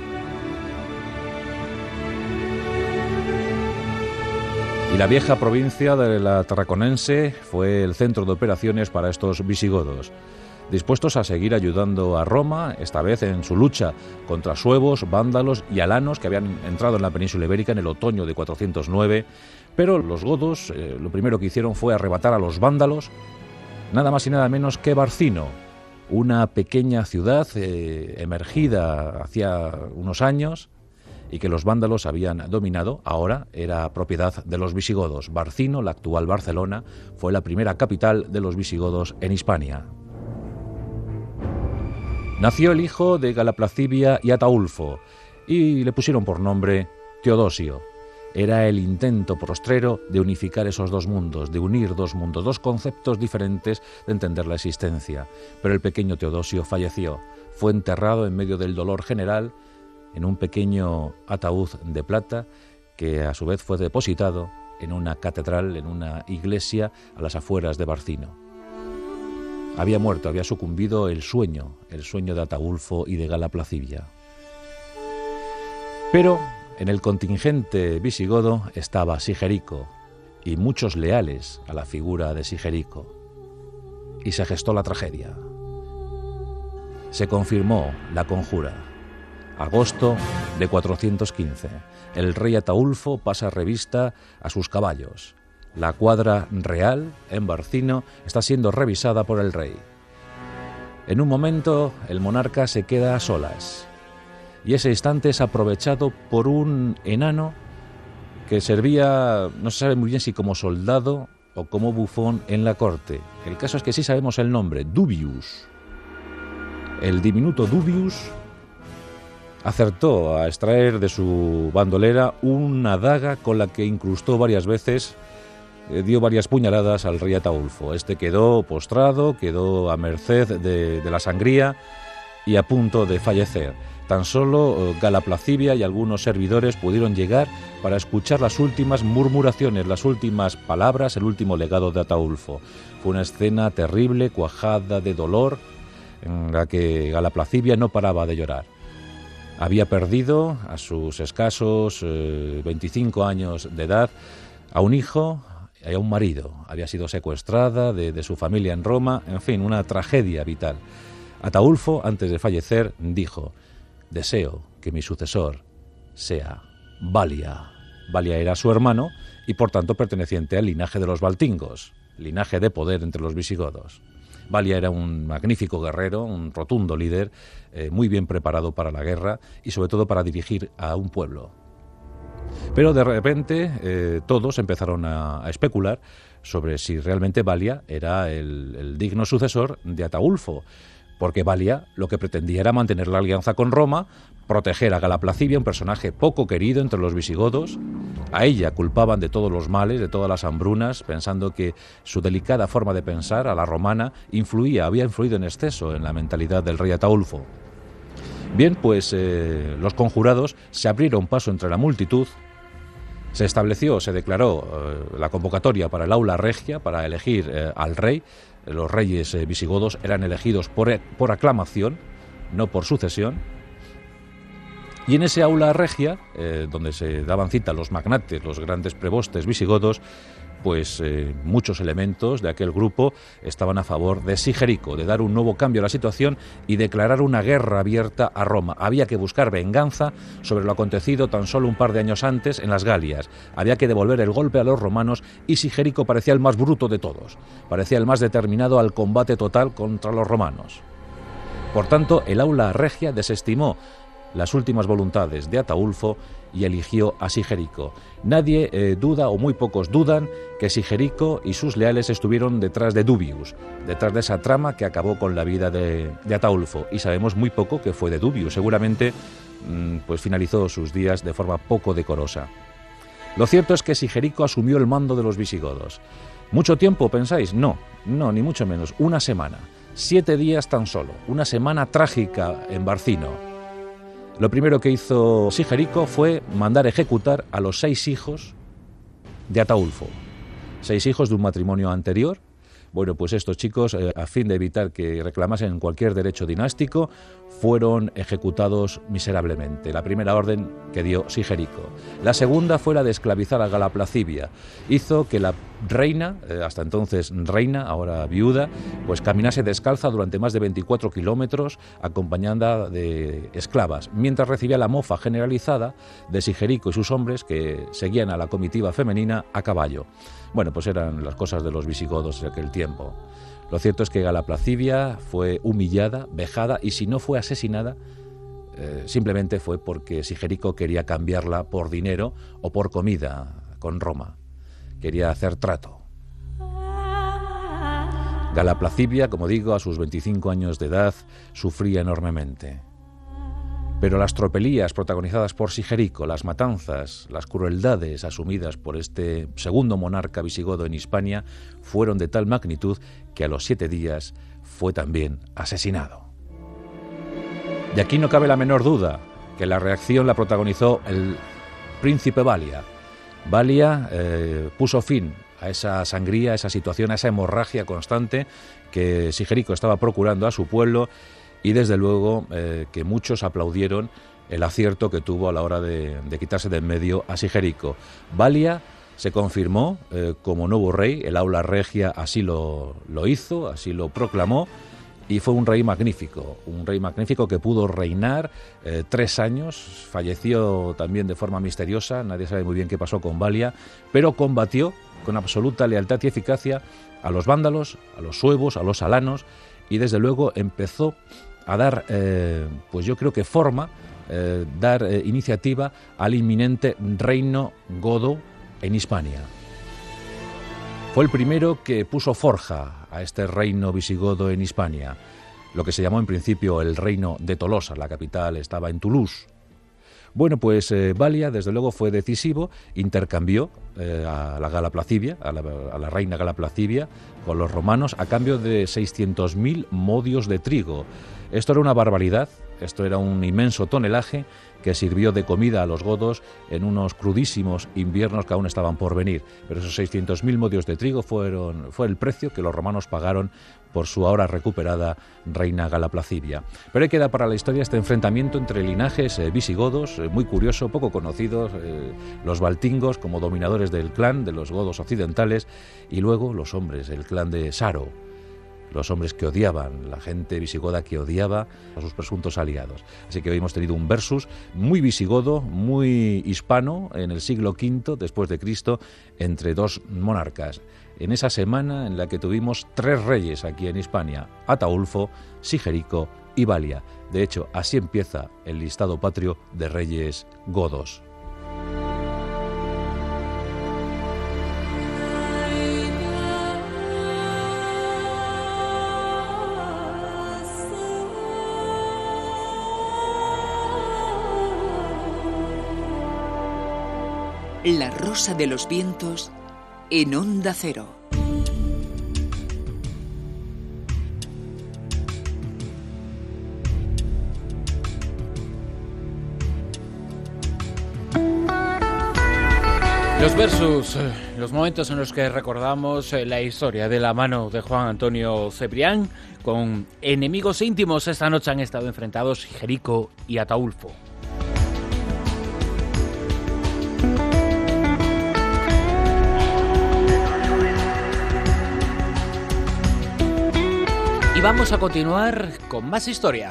Y la vieja provincia de la Tarraconense fue el centro de operaciones para estos visigodos, dispuestos a seguir ayudando a Roma, esta vez en su lucha contra suevos, vándalos y alanos que habían entrado en la península ibérica en el otoño de cuatrocientos nueve. Pero los godos eh, lo primero que hicieron fue arrebatar a los vándalos, nada más y nada menos que Barcino, una pequeña ciudad eh, emergida hacía unos años y que los vándalos habían dominado. Ahora era propiedad de los visigodos. Barcino, la actual Barcelona, fue la primera capital de los visigodos en Hispania. Nació el hijo de Galaplacibia y Ataulfo, y le pusieron por nombre Teodosio. Era el intento postrero de unificar esos dos mundos, de unir dos mundos, dos conceptos diferentes de entender la existencia. Pero el pequeño Teodosio falleció, fue enterrado en medio del dolor general en un pequeño ataúd de plata que a su vez fue depositado en una catedral, en una iglesia a las afueras de Barcino. Había muerto, había sucumbido el sueño, el sueño de Ataulfo y de Galaplacibia. Pero en el contingente visigodo estaba Sigerico y muchos leales a la figura de Sigerico. Y se gestó la tragedia. Se confirmó la conjura. Agosto de cuatrocientos quince. El rey Ataulfo pasa revista a sus caballos. La cuadra real en Barcino está siendo revisada por el rey. En un momento, el monarca se queda a solas, y ese instante es aprovechado por un enano que servía, no se sabe muy bien si como soldado o como bufón en la corte. El caso es que sí sabemos el nombre, Dubius. El diminuto Dubius acertó a extraer de su bandolera una daga con la que incrustó varias veces, dio varias puñaladas al rey Ataulfo. Este quedó postrado, quedó a merced de, de la sangría y a punto de fallecer. Tan solo Galaplacibia y algunos servidores pudieron llegar para escuchar las últimas murmuraciones, las últimas palabras, el último legado de Ataulfo. Fue una escena terrible, cuajada de dolor, en la que Galaplacibia no paraba de llorar. Había perdido a sus escasos eh, veinticinco años de edad a un hijo y a un marido. Había sido secuestrada de, de su familia en Roma, en fin, una tragedia vital. Ataulfo, antes de fallecer, dijo: deseo que mi sucesor sea Balia. Balia era su hermano y por tanto perteneciente al linaje de los valtingos, linaje de poder entre los visigodos. Balia era un magnífico guerrero, un rotundo líder, eh, muy bien preparado para la guerra y sobre todo para dirigir a un pueblo. Pero de repente eh, todos empezaron a, a especular sobre si realmente Balia era el, el digno sucesor de Ataulfo, porque Balia lo que pretendía era mantener la alianza con Roma, proteger a Galaplacibia, un personaje poco querido entre los visigodos. A ella culpaban de todos los males, de todas las hambrunas, pensando que su delicada forma de pensar, a la romana, influía, había influido en exceso en la mentalidad del rey Ataulfo. Bien, pues eh, los conjurados se abrieron paso entre la multitud, se estableció, se declaró eh, la convocatoria para el aula regia, para elegir eh, al rey. Los reyes eh, visigodos eran elegidos por, por aclamación, no por sucesión. Y en ese aula regia, eh, donde se daban cita los magnates, los grandes prebostes visigodos, pues eh, muchos elementos de aquel grupo estaban a favor de Sigerico, de dar un nuevo cambio a la situación y declarar una guerra abierta a Roma. Había que buscar venganza sobre lo acontecido tan solo un par de años antes en las Galias. Había que devolver el golpe a los romanos y Sigerico parecía el más bruto de todos. Parecía el más determinado al combate total contra los romanos. Por tanto, el aula regia desestimó las últimas voluntades de Ataulfo y eligió a Sigerico. Nadie eh, duda, o muy pocos dudan, que Sigerico y sus leales estuvieron detrás de Dubius, detrás de esa trama que acabó con la vida de, de Ataulfo. Y sabemos muy poco que fue de Dubius. Seguramente mmm, pues finalizó sus días de forma poco decorosa. Lo cierto es que Sigerico asumió el mando de los visigodos. ¿Mucho tiempo, pensáis? No, no, ni mucho menos. Una semana. Siete días tan solo. Una semana trágica en Barcino. Lo primero que hizo Sigerico fue mandar ejecutar a los seis hijos de Ataulfo. Seis hijos de un matrimonio anterior. Bueno, pues estos chicos, eh, a fin de evitar que reclamasen cualquier derecho dinástico, fueron ejecutados miserablemente. La primera orden que dio Sigerico. La segunda fue la de esclavizar a Galaplacibia. Hizo que la reina, eh, hasta entonces reina, ahora viuda, pues caminase descalza durante más de veinticuatro kilómetros, acompañada de esclavas, mientras recibía la mofa generalizada de Sigerico y sus hombres que seguían a la comitiva femenina a caballo. Bueno, pues eran las cosas de los visigodos de aquel tiempo. Lo cierto es que Galaplacibia fue humillada, vejada, y si no fue asesinada, eh, simplemente fue porque Sigerico quería cambiarla por dinero o por comida con Roma. Quería hacer trato. Galaplacibia, como digo, a sus veinticinco años de edad, sufría enormemente. Pero las tropelías protagonizadas por Sigerico, las matanzas, las crueldades asumidas por este segundo monarca visigodo en Hispania, fueron de tal magnitud que a los siete días fue también asesinado. Y aquí no cabe la menor duda que la reacción la protagonizó el príncipe Balia. Balia eh, puso fin a esa sangría, a esa situación, a esa hemorragia constante que Sigerico estaba procurando a su pueblo. Y desde luego eh, que muchos aplaudieron el acierto que tuvo a la hora de, de quitarse de en medio a Sigerico. Balia se confirmó eh, como nuevo rey, el aula regia así lo, lo hizo, así lo proclamó, y fue un rey magnífico, un rey magnífico que pudo reinar eh, tres años, falleció también de forma misteriosa, nadie sabe muy bien qué pasó con Balia, pero combatió con absoluta lealtad y eficacia a los vándalos, a los suevos, a los alanos, y desde luego empezó a dar, eh, pues yo creo que forma, eh, dar eh, iniciativa al inminente reino godo en Hispania. Fue el primero que puso forja a este reino visigodo en Hispania, lo que se llamó en principio el reino de Tolosa, la capital estaba en Toulouse. Bueno, pues eh, Balia, desde luego, fue decisivo, intercambió eh, a la Galaplacibia, a la, a la reina Galaplacibia, con los romanos, a cambio de seiscientos mil modios de trigo. Esto era una barbaridad Esto era un inmenso tonelaje que sirvió de comida a los godos en unos crudísimos inviernos que aún estaban por venir. Pero esos seiscientos mil modios de trigo fueron, fue el precio que los romanos pagaron por su ahora recuperada reina Gala Placidia. Pero ahí queda para la historia este enfrentamiento entre linajes eh, visigodos, eh, muy curioso, poco conocidos, eh, los baltingos como dominadores del clan de los godos occidentales, y luego los hombres, el clan de Saro, los hombres que odiaban, la gente visigoda que odiaba a sus presuntos aliados. Así que hoy hemos tenido un versus muy visigodo, muy hispano, en el siglo quinto después de Cristo, entre dos monarcas. En esa semana en la que tuvimos tres reyes aquí en Hispania, Ataulfo, Sigerico y Balia. De hecho, así empieza el listado patrio de reyes godos. La Rosa de los Vientos en Onda Cero. Los versus, eh, los momentos en los que recordamos eh, la historia de la mano de Juan Antonio Cebrián, con enemigos íntimos esta noche han estado enfrentados Sigerico y Ataulfo. Y vamos a continuar con más historia.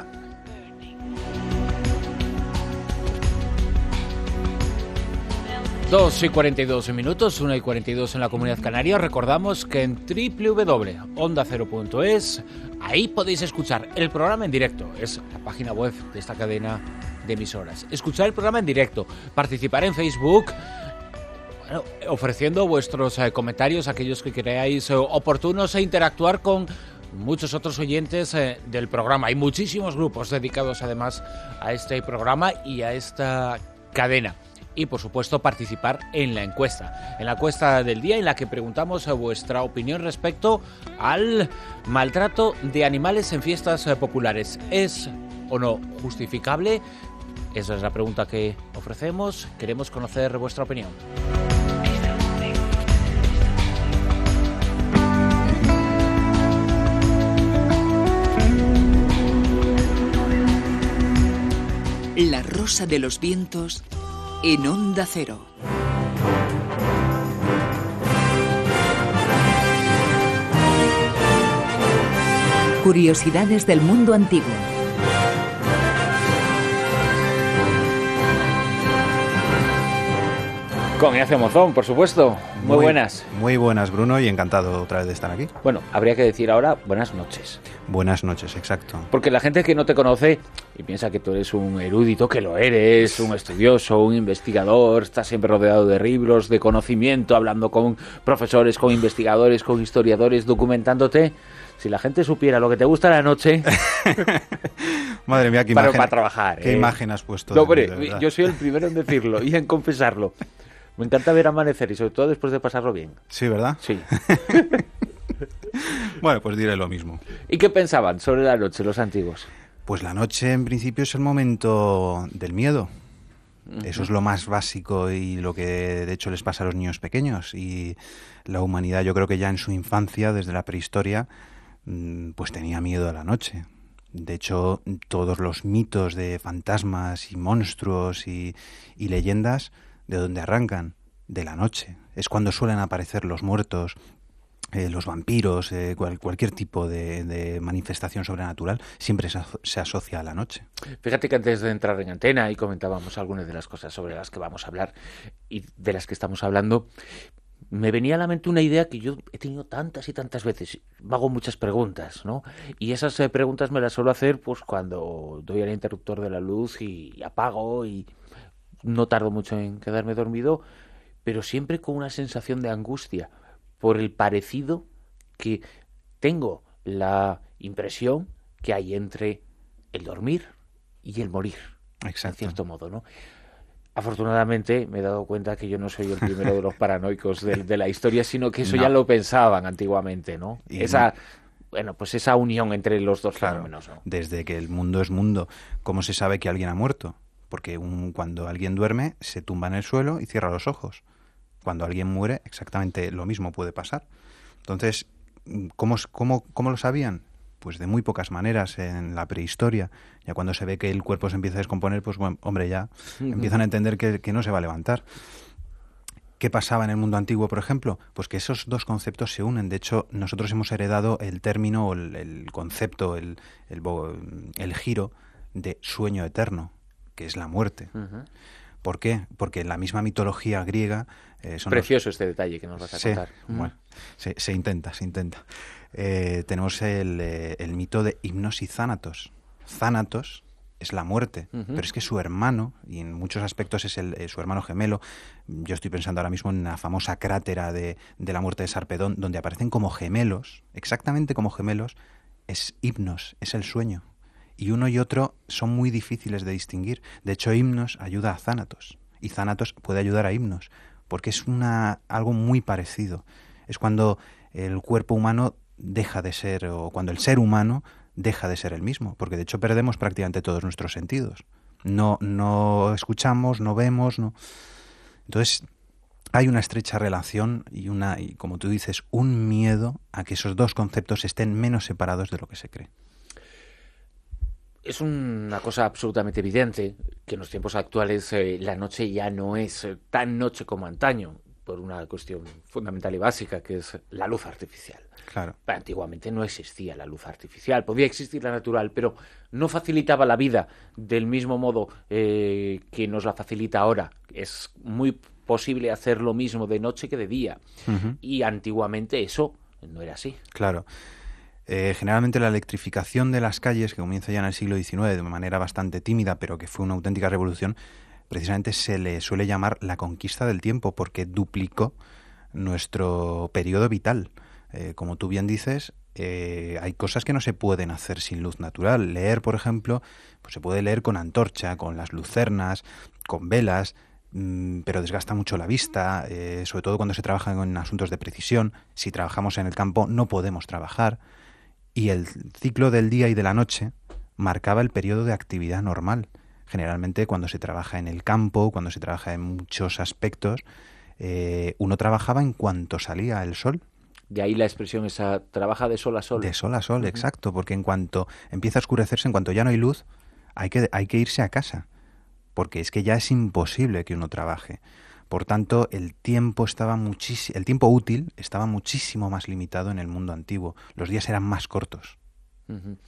dos y cuarenta y dos minutos, una y cuarenta y dos en la Comunidad Canaria. Recordamos que en doble u doble u doble u punto onda cero punto es, ahí podéis escuchar el programa en directo. Es la página web de esta cadena de emisoras. Escuchar el programa en directo, participar en Facebook, bueno, ofreciendo vuestros eh, comentarios, aquellos que creáis eh, oportunos, e interactuar con muchos otros oyentes eh, del programa. Hay muchísimos grupos dedicados además a este programa y a esta cadena. Y por supuesto participar en la encuesta, en la encuesta del día en la que preguntamos vuestra opinión respecto al maltrato de animales en fiestas eh, populares. ¿Es o no justificable? Esa es la pregunta que ofrecemos. Queremos conocer vuestra opinión. La Rosa de los Vientos en Onda Cero. Curiosidades del mundo antiguo. Con Ignacio Monzón, por supuesto. Muy, muy buenas. Muy buenas, Bruno, y encantado otra vez de estar aquí. Bueno, habría que decir ahora buenas noches. Buenas noches, exacto. Porque la gente que no te conoce y piensa que tú eres un erudito, que lo eres, un estudioso, un investigador, estás siempre rodeado de libros, de conocimiento, hablando con profesores, con investigadores, con historiadores, documentándote. Si la gente supiera lo que te gusta la noche... Madre mía, qué para, imagen, para trabajar. Qué eh. imagen has puesto. No, hombre, de yo soy el primero en decirlo y en confesarlo. Me encanta ver amanecer y sobre todo después de pasarlo bien. Sí, ¿verdad? Sí. Bueno, pues diré lo mismo. ¿Y qué pensaban sobre la noche los antiguos? Pues la noche en principio es el momento del miedo. Uh-huh. Eso es lo más básico y lo que de hecho les pasa a los niños pequeños. Y la humanidad, yo creo que ya en su infancia, desde la prehistoria, pues tenía miedo a la noche. De hecho, todos los mitos de fantasmas y monstruos y, y leyendas, ¿de dónde arrancan? De la noche. Es cuando suelen aparecer los muertos, eh, los vampiros, eh, cual, cualquier tipo de, de manifestación sobrenatural, siempre se, se asocia a la noche. Fíjate que antes de entrar en antena y comentábamos algunas de las cosas sobre las que vamos a hablar y de las que estamos hablando, me venía a la mente una idea que yo he tenido tantas y tantas veces. Me hago muchas preguntas, ¿no? Y esas eh, preguntas me las suelo hacer pues cuando doy al interruptor de la luz y, y apago y no tardo mucho en quedarme dormido, pero siempre con una sensación de angustia por el parecido que tengo, la impresión que hay entre el dormir y el morir. Exacto. En cierto modo, ¿no? Afortunadamente me he dado cuenta que yo no soy el primero de los paranoicos de, de la historia, sino que eso no. ya lo pensaban antiguamente, ¿no? Y Esa bueno, pues esa unión entre los dos Claro, fenómenos, ¿no? Desde que el mundo es mundo, ¿cómo se sabe que alguien ha muerto? Porque un, cuando alguien duerme, se tumba en el suelo y cierra los ojos. Cuando alguien muere, exactamente lo mismo puede pasar. Entonces, ¿cómo, cómo, cómo lo sabían? Pues de muy pocas maneras en la prehistoria. Ya cuando se ve que el cuerpo se empieza a descomponer, pues bueno, hombre, ya uh-huh. empiezan a entender que, que no se va a levantar. ¿Qué pasaba en el mundo antiguo, por ejemplo? Pues que esos dos conceptos se unen. De hecho, nosotros hemos heredado el término, el, el concepto, el, el, el giro de sueño eterno, que es la muerte. Uh-huh. ¿Por qué? Porque en la misma mitología griega... Eh, son Precioso los... este detalle que nos vas a sí, contar. Bueno, uh-huh. se, se intenta, se intenta. Eh, tenemos el, eh, el mito de Himnos y Zánatos. Zánatos es la muerte, uh-huh. pero es que su hermano, y en muchos aspectos es el, eh, su hermano gemelo, yo estoy pensando ahora mismo en la famosa crátera de, de la muerte de Sarpedón, donde aparecen como gemelos, exactamente como gemelos, es Himnos, es el sueño. Y uno y otro son muy difíciles de distinguir. De hecho, Himnos ayuda a Zánatos, y Zánatos puede ayudar a Himnos, porque es una, algo muy parecido. Es cuando el cuerpo humano deja de ser, o cuando el ser humano deja de ser el mismo, porque de hecho perdemos prácticamente todos nuestros sentidos. No, no escuchamos, no vemos, no. Entonces, hay una estrecha relación y, una, y, como tú dices, un miedo a que esos dos conceptos estén menos separados de lo que se cree. Es una cosa absolutamente evidente que en los tiempos actuales eh, la noche ya no es eh, tan noche como antaño, por una cuestión fundamental y básica, que es la luz artificial. Claro. Antiguamente no existía la luz artificial, podía existir la natural, pero no facilitaba la vida del mismo modo eh, que nos la facilita ahora. Es muy posible hacer lo mismo de noche que de día. Uh-huh. Y antiguamente eso no era así. Claro. Eh, generalmente la electrificación de las calles, que comienza ya en el siglo diecinueve de manera bastante tímida, pero que fue una auténtica revolución, precisamente se le suele llamar la conquista del tiempo, porque duplicó nuestro periodo vital. Eh, como tú bien dices, eh, hay cosas que no se pueden hacer sin luz natural. Leer, por ejemplo, pues se puede leer con antorcha, con las lucernas, con velas, mmm, pero desgasta mucho la vista, eh, sobre todo cuando se trabaja en asuntos de precisión. Si trabajamos en el campo no podemos trabajar. Y el ciclo del día y de la noche marcaba el periodo de actividad normal. Generalmente cuando se trabaja en el campo, cuando se trabaja en muchos aspectos, eh, uno trabajaba en cuanto salía el sol. De ahí la expresión esa, trabaja de sol a sol. De sol a sol, uh-huh. exacto, porque en cuanto empieza a oscurecerse, en cuanto ya no hay luz, hay que, hay que irse a casa, porque es que ya es imposible que uno trabaje. Por tanto, el tiempo estaba muchis- el tiempo útil estaba muchísimo más limitado en el mundo antiguo. Los días eran más cortos. Uh-huh.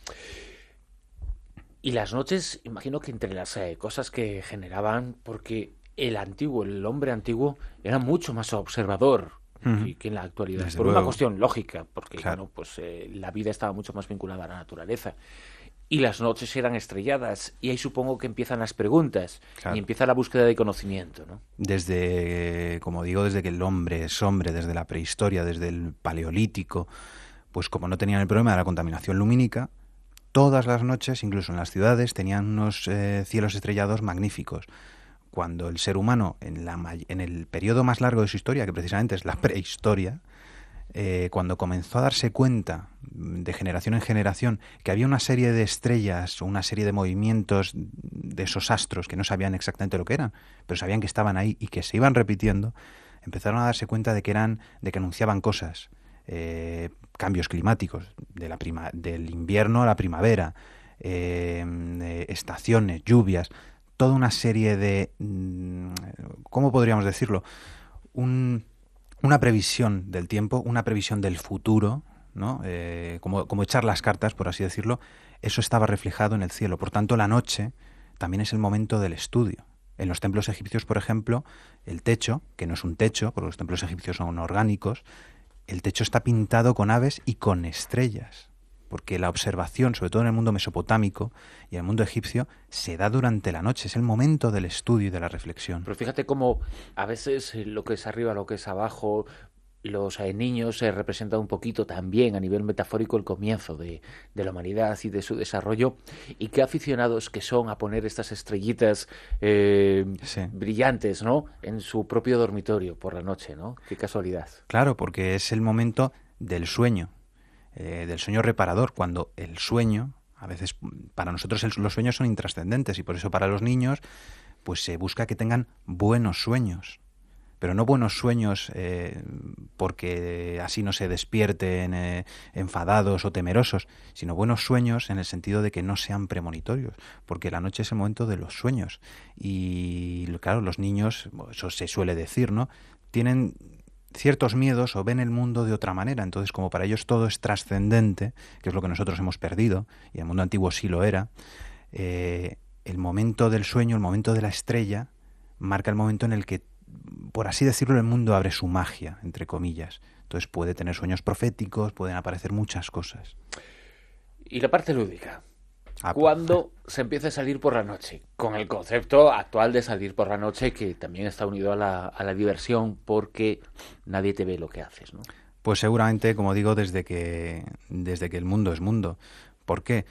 Y las noches, imagino que entre las eh, cosas que generaban, porque el antiguo, el hombre antiguo, era mucho más observador uh-huh. que, que en la actualidad. Desde por luego. Una cuestión lógica, porque claro. bueno, pues eh, la vida estaba mucho más vinculada a la naturaleza. Y las noches eran estrelladas, y ahí supongo que empiezan las preguntas, claro. y empieza la búsqueda de conocimiento, ¿no? Desde, como digo, desde que el hombre es hombre, desde la prehistoria, desde el paleolítico, pues como no tenían el problema de la contaminación lumínica, todas las noches, incluso en las ciudades, tenían unos eh, cielos estrellados magníficos. Cuando el ser humano, en, la, en el periodo más largo de su historia, que precisamente es la prehistoria, Eh, cuando comenzó a darse cuenta de generación en generación que había una serie de estrellas o una serie de movimientos de esos astros que no sabían exactamente lo que eran, pero sabían que estaban ahí y que se iban repitiendo, empezaron a darse cuenta de que eran, de que anunciaban cosas, eh, cambios climáticos, de la prima, del invierno a la primavera, eh, eh, estaciones, lluvias, toda una serie de, ¿cómo podríamos decirlo? Un Una previsión del tiempo, una previsión del futuro, ¿no? Eh, como, como echar las cartas, por así decirlo, eso estaba reflejado en el cielo. Por tanto, la noche también es el momento del estudio. En los templos egipcios, por ejemplo, el techo, que no es un techo, porque los templos egipcios son orgánicos, el techo está pintado con aves y con estrellas, porque la observación, sobre todo en el mundo mesopotámico y en el mundo egipcio, se da durante la noche, es el momento del estudio y de la reflexión. Pero fíjate cómo a veces lo que es arriba, lo que es abajo, los eh, niños se eh, representan un poquito también a nivel metafórico el comienzo de, de la humanidad y de su desarrollo, y qué aficionados que son a poner estas estrellitas eh, sí. brillantes, ¿no?, en su propio dormitorio por la noche, ¿no? Qué casualidad. Claro, porque es el momento del sueño. eh, del sueño reparador, cuando el sueño, a veces para nosotros el, los sueños son intrascendentes y por eso para los niños pues se busca que tengan buenos sueños. Pero no buenos sueños eh, porque así no se despierten eh, enfadados o temerosos, sino buenos sueños en el sentido de que no sean premonitorios, porque la noche es el momento de los sueños. Y claro, los niños, eso se suele decir, ¿no?, tienen ciertos miedos o ven el mundo de otra manera. Entonces, como para ellos todo es trascendente, que es lo que nosotros hemos perdido, y el mundo antiguo sí lo era, eh, el momento del sueño, el momento de la estrella, marca el momento en el que, por así decirlo, el mundo abre su magia, entre comillas. Entonces puede tener sueños proféticos, pueden aparecer muchas cosas. Y la parte lúdica. Ah, ¿Cuándo pues, se empieza a salir por la noche? Con el concepto actual de salir por la noche, que también está unido a la, a la diversión, porque nadie te ve lo que haces, ¿no? Pues seguramente, como digo, desde que, desde que el mundo es mundo. ¿Por qué?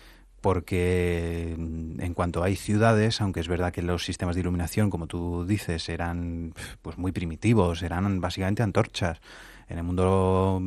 Porque en cuanto hay ciudades, aunque es verdad que los sistemas de iluminación, como tú dices, eran pues muy primitivos, eran básicamente antorchas. En el mundo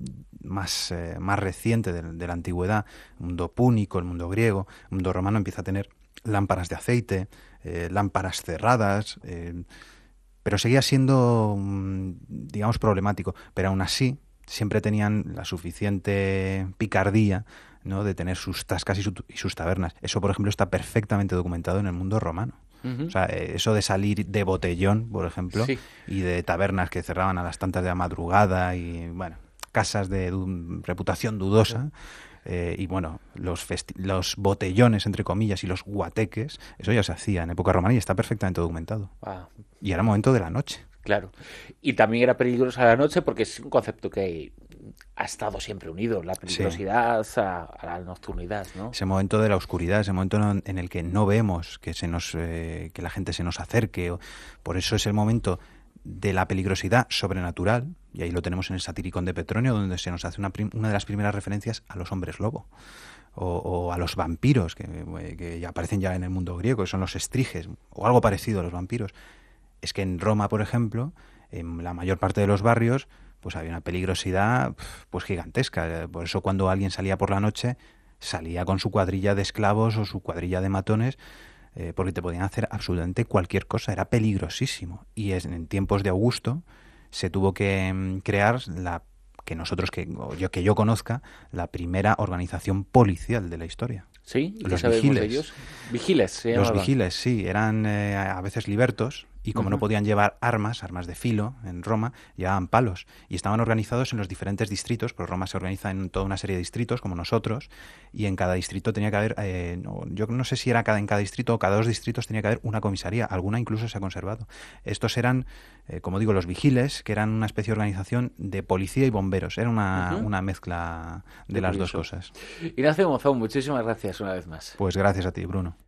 más, eh, más reciente de, de la antigüedad, el mundo púnico, el mundo griego, el mundo romano empieza a tener lámparas de aceite, eh, lámparas cerradas, eh, pero seguía siendo, digamos, problemático. Pero aún así, siempre tenían la suficiente picardía, ¿no?, de tener sus tascas y, su, y sus tabernas. Eso, por ejemplo, está perfectamente documentado en el mundo romano. Uh-huh. O sea, eso de salir de botellón, por ejemplo, sí, y de tabernas que cerraban a las tantas de la madrugada y, bueno, casas de du- reputación dudosa, eh, y, bueno, los, festi- los botellones, entre comillas, y los guateques, eso ya se hacía en época romana y está perfectamente documentado. Ah. Y era momento de la noche. Claro. Y también era peligrosa la noche porque es un concepto que ha estado siempre unido, la peligrosidad, sí, a, a la nocturnidad, ¿no? Ese momento de la oscuridad, ese momento en el que no vemos que se nos eh, que la gente se nos acerque. O, por eso es el momento de la peligrosidad sobrenatural, y ahí lo tenemos en el Satiricón de Petronio, donde se nos hace una, prim- una de las primeras referencias a los hombres lobo. O, o a los vampiros, que, que ya aparecen ya en el mundo griego, que son los estriges, o algo parecido a los vampiros. Es que en Roma, por ejemplo, en la mayor parte de los barrios, pues había una peligrosidad pues gigantesca. Por eso cuando alguien salía por la noche, salía con su cuadrilla de esclavos o su cuadrilla de matones, eh, porque te podían hacer absolutamente cualquier cosa. Era peligrosísimo. Y es, en tiempos de Augusto se tuvo que um, crear la que nosotros, que yo, que yo conozca, la primera organización policial de la historia. ¿Sí? ¿Y qué sabemos de ellos? Vigiles, se llamaban. Los vigiles, sí. Eran eh, a veces libertos, y como uh-huh. no podían llevar armas, armas de filo en Roma, llevaban palos. Y estaban organizados en los diferentes distritos, porque Roma se organiza en toda una serie de distritos, como nosotros, y en cada distrito tenía que haber, eh, no, yo no sé si era cada, en cada distrito o cada dos distritos tenía que haber una comisaría, alguna incluso se ha conservado. Estos eran, eh, como digo, los vigiles, que eran una especie de organización de policía y bomberos. Era una, uh-huh. una mezcla de Qué las curioso. dos cosas. Ignacio Monzón, muchísimas gracias una vez más. Pues gracias a ti, Bruno.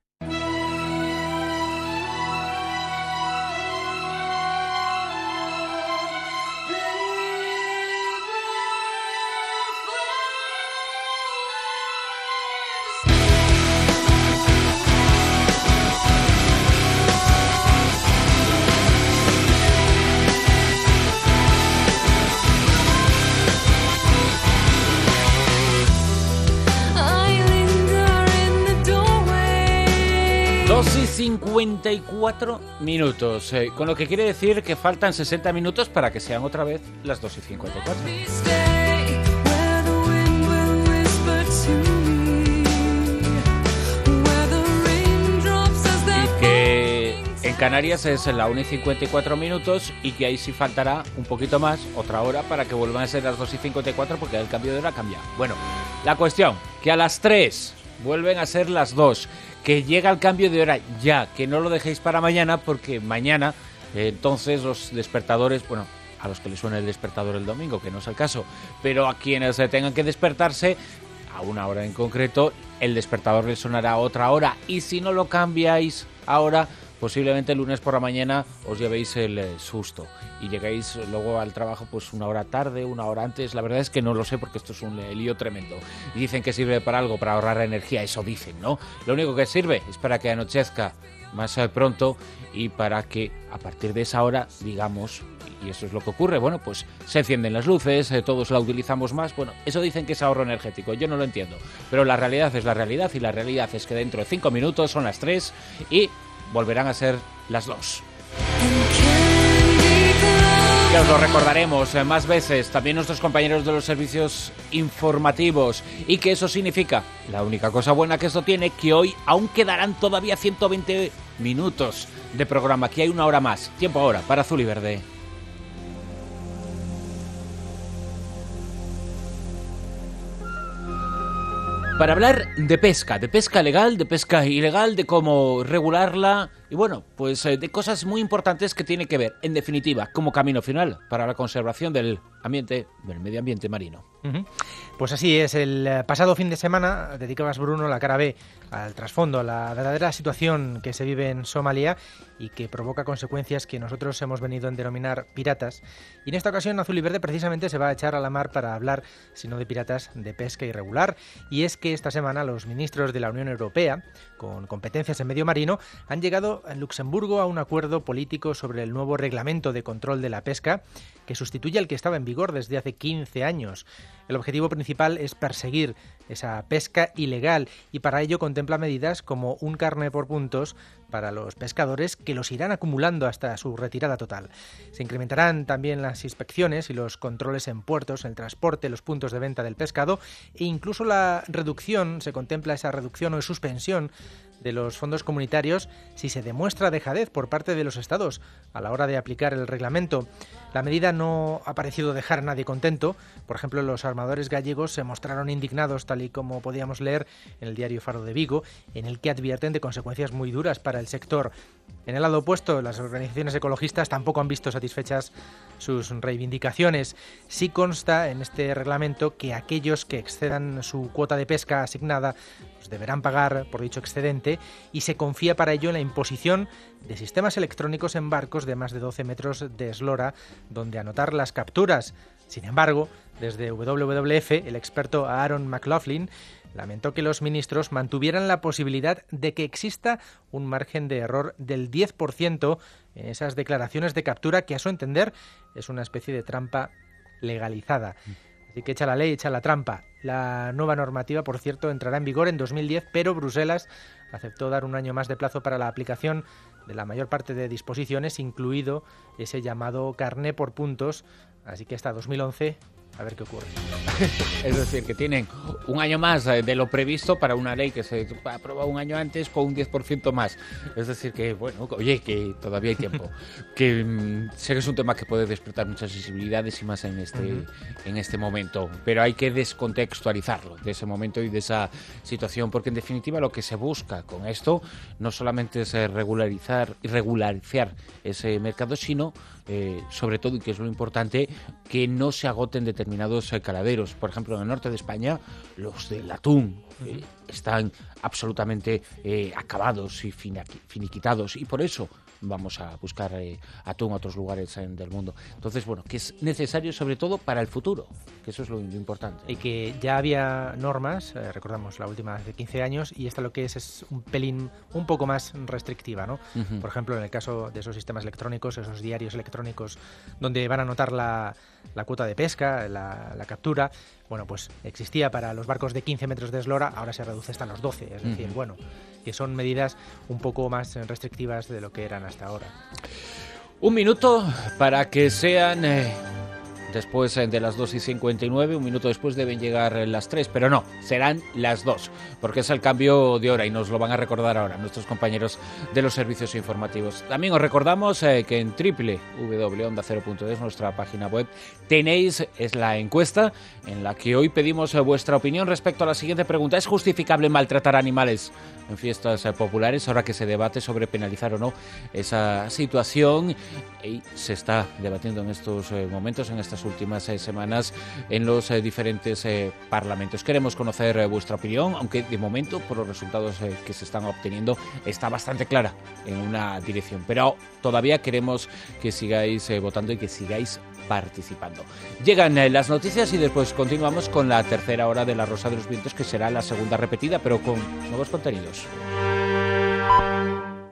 dos y cincuenta y cuatro minutos, eh, con lo que quiere decir que faltan sesenta minutos para que sean otra vez las dos y cincuenta y cuatro. Y que en Canarias es la una y cincuenta y cuatro minutos, y que ahí sí faltará un poquito más, otra hora, para que vuelvan a ser las dos y cincuenta y cuatro, porque el cambio de hora cambia. Bueno, la cuestión, que a las tres vuelven a ser las dos. Que llega el cambio de hora ya, que no lo dejéis para mañana, porque mañana eh, entonces los despertadores, bueno, a los que les suene el despertador el domingo, que no es el caso, pero a quienes eh, tengan que despertarse a una hora en concreto, el despertador les sonará a otra hora, y si no lo cambiáis ahora, posiblemente el lunes por la mañana os llevéis el eh, susto y lleguéis luego al trabajo pues una hora tarde, una hora antes. La verdad es que no lo sé, porque esto es un eh, lío tremendo. Y dicen que sirve para algo, para ahorrar energía, eso dicen, ¿no? Lo único que sirve es para que anochezca más eh, pronto y para que a partir de esa hora, digamos, y eso es lo que ocurre, bueno, pues se encienden las luces, eh, todos la utilizamos más, bueno, eso dicen que es ahorro energético, yo no lo entiendo, pero la realidad es la realidad y la realidad es que dentro de cinco minutos son las tres y volverán a ser las dos. Ya os lo recordaremos eh, más veces, también nuestros compañeros de los servicios informativos. ¿Y que eso significa? La única cosa buena que esto tiene, que hoy aún quedarán todavía ciento veinte minutos de programa. Aquí hay una hora más, tiempo ahora para Azul y Verde. Para hablar de pesca, de pesca legal, de pesca ilegal, de cómo regularla y bueno, pues eh, de cosas muy importantes que tiene que ver, en definitiva, como camino final para la conservación del ambiente, del medio ambiente marino. Uh-huh. Pues así es, el pasado fin de semana dedicabas, Bruno, la cara B al trasfondo, a la verdadera situación que se vive en Somalia y que provoca consecuencias que nosotros hemos venido a denominar piratas. Y en esta ocasión Azul y Verde precisamente se va a echar a la mar para hablar, si no de piratas, de pesca irregular. Y es que esta semana los ministros de la Unión Europea, con competencias en medio marino, han llegado en Luxemburgo a un acuerdo político sobre el nuevo reglamento de control de la pesca que sustituye al que estaba en vigor desde hace quince años. El objetivo principal es perseguir esa pesca ilegal y para ello contempla medidas como un carné por puntos para los pescadores que los irán acumulando hasta su retirada total. Se incrementarán también las inspecciones y los controles en puertos, el transporte, los puntos de venta del pescado e incluso la reducción, se contempla esa reducción o suspensión de los fondos comunitarios si se demuestra dejadez por parte de los estados a la hora de aplicar el reglamento. La medida no ha parecido dejar a nadie contento. Por ejemplo, los armadores gallegos se mostraron indignados, tal y como podíamos leer en el diario Faro de Vigo, en el que advierten de consecuencias muy duras para el sector. En el lado opuesto, las organizaciones ecologistas tampoco han visto satisfechas sus reivindicaciones. Sí consta en este reglamento que aquellos que excedan su cuota de pesca asignada pues deberán pagar por dicho excedente y se confía para ello en la imposición de sistemas electrónicos en barcos de más de doce metros de eslora donde anotar las capturas. Sin embargo, desde W W F, el experto Aaron McLaughlin lamentó que los ministros mantuvieran la posibilidad de que exista un margen de error del diez por ciento en esas declaraciones de captura que, a su entender, es una especie de trampa legalizada. Así que echa la ley, echa la trampa. La nueva normativa, por cierto, entrará en vigor en dos mil diez, pero Bruselas aceptó dar un año más de plazo para la aplicación de la mayor parte de disposiciones, incluido ese llamado carné por puntos. Así que hasta dos mil once... a ver qué ocurre. Es decir, que tienen un año más de lo previsto para una ley que se aprobó un año antes con un diez por ciento más. Es decir, que, bueno, oye, que todavía hay tiempo. Que mmm, sé que es un tema que puede despertar muchas sensibilidades y más en este, uh-huh. en este momento, pero hay que descontextualizarlo de ese momento y de esa situación, porque en definitiva lo que se busca con esto no solamente es regularizar, regularizar ese mercado, sino Eh, sobre todo, y que es lo importante, que no se agoten determinados eh, caladeros. Por ejemplo, en el norte de España, los del atún eh, están absolutamente eh, acabados y finiquitados, y por eso vamos a buscar eh, atún a otros lugares eh, del mundo. Entonces, bueno, que es necesario sobre todo para el futuro, que eso es lo, lo importante. Y que ya había normas, eh, recordamos la última hace quince años, y esta lo que es es un pelín, un poco más restrictiva, ¿no? Uh-huh. Por ejemplo, en el caso de esos sistemas electrónicos, esos diarios electrónicos donde van a anotar la, la cuota de pesca, la, la captura, bueno, pues existía para los barcos de quince metros de eslora, ahora se reduce hasta los doce, es decir, uh-huh. bueno, que son medidas un poco más restrictivas de lo que eran hasta ahora. Un minuto para que sean eh, después eh, de las dos y cincuenta y nueve, un minuto después deben llegar eh, las tres, pero no, serán las dos, porque es el cambio de hora y nos lo van a recordar ahora nuestros compañeros de los servicios informativos. También os recordamos eh, que en doble u doble u doble u punto onda cero punto es, nuestra página web, tenéis es la encuesta en la que hoy pedimos eh, vuestra opinión respecto a la siguiente pregunta: ¿es justificable maltratar animales en fiestas eh, populares? Ahora que se debate sobre penalizar o no esa situación, y se está debatiendo en estos eh, momentos, en estas últimas eh, semanas, en los eh, diferentes eh, parlamentos. Queremos conocer eh, vuestra opinión, aunque de momento, por los resultados eh, que se están obteniendo, está bastante clara en una dirección, pero todavía queremos que sigáis eh, votando y que sigáis participando. Llegan eh, las noticias y después continuamos con la tercera hora de La Rosa de los Vientos, que será la segunda repetida, pero con nuevos contenidos.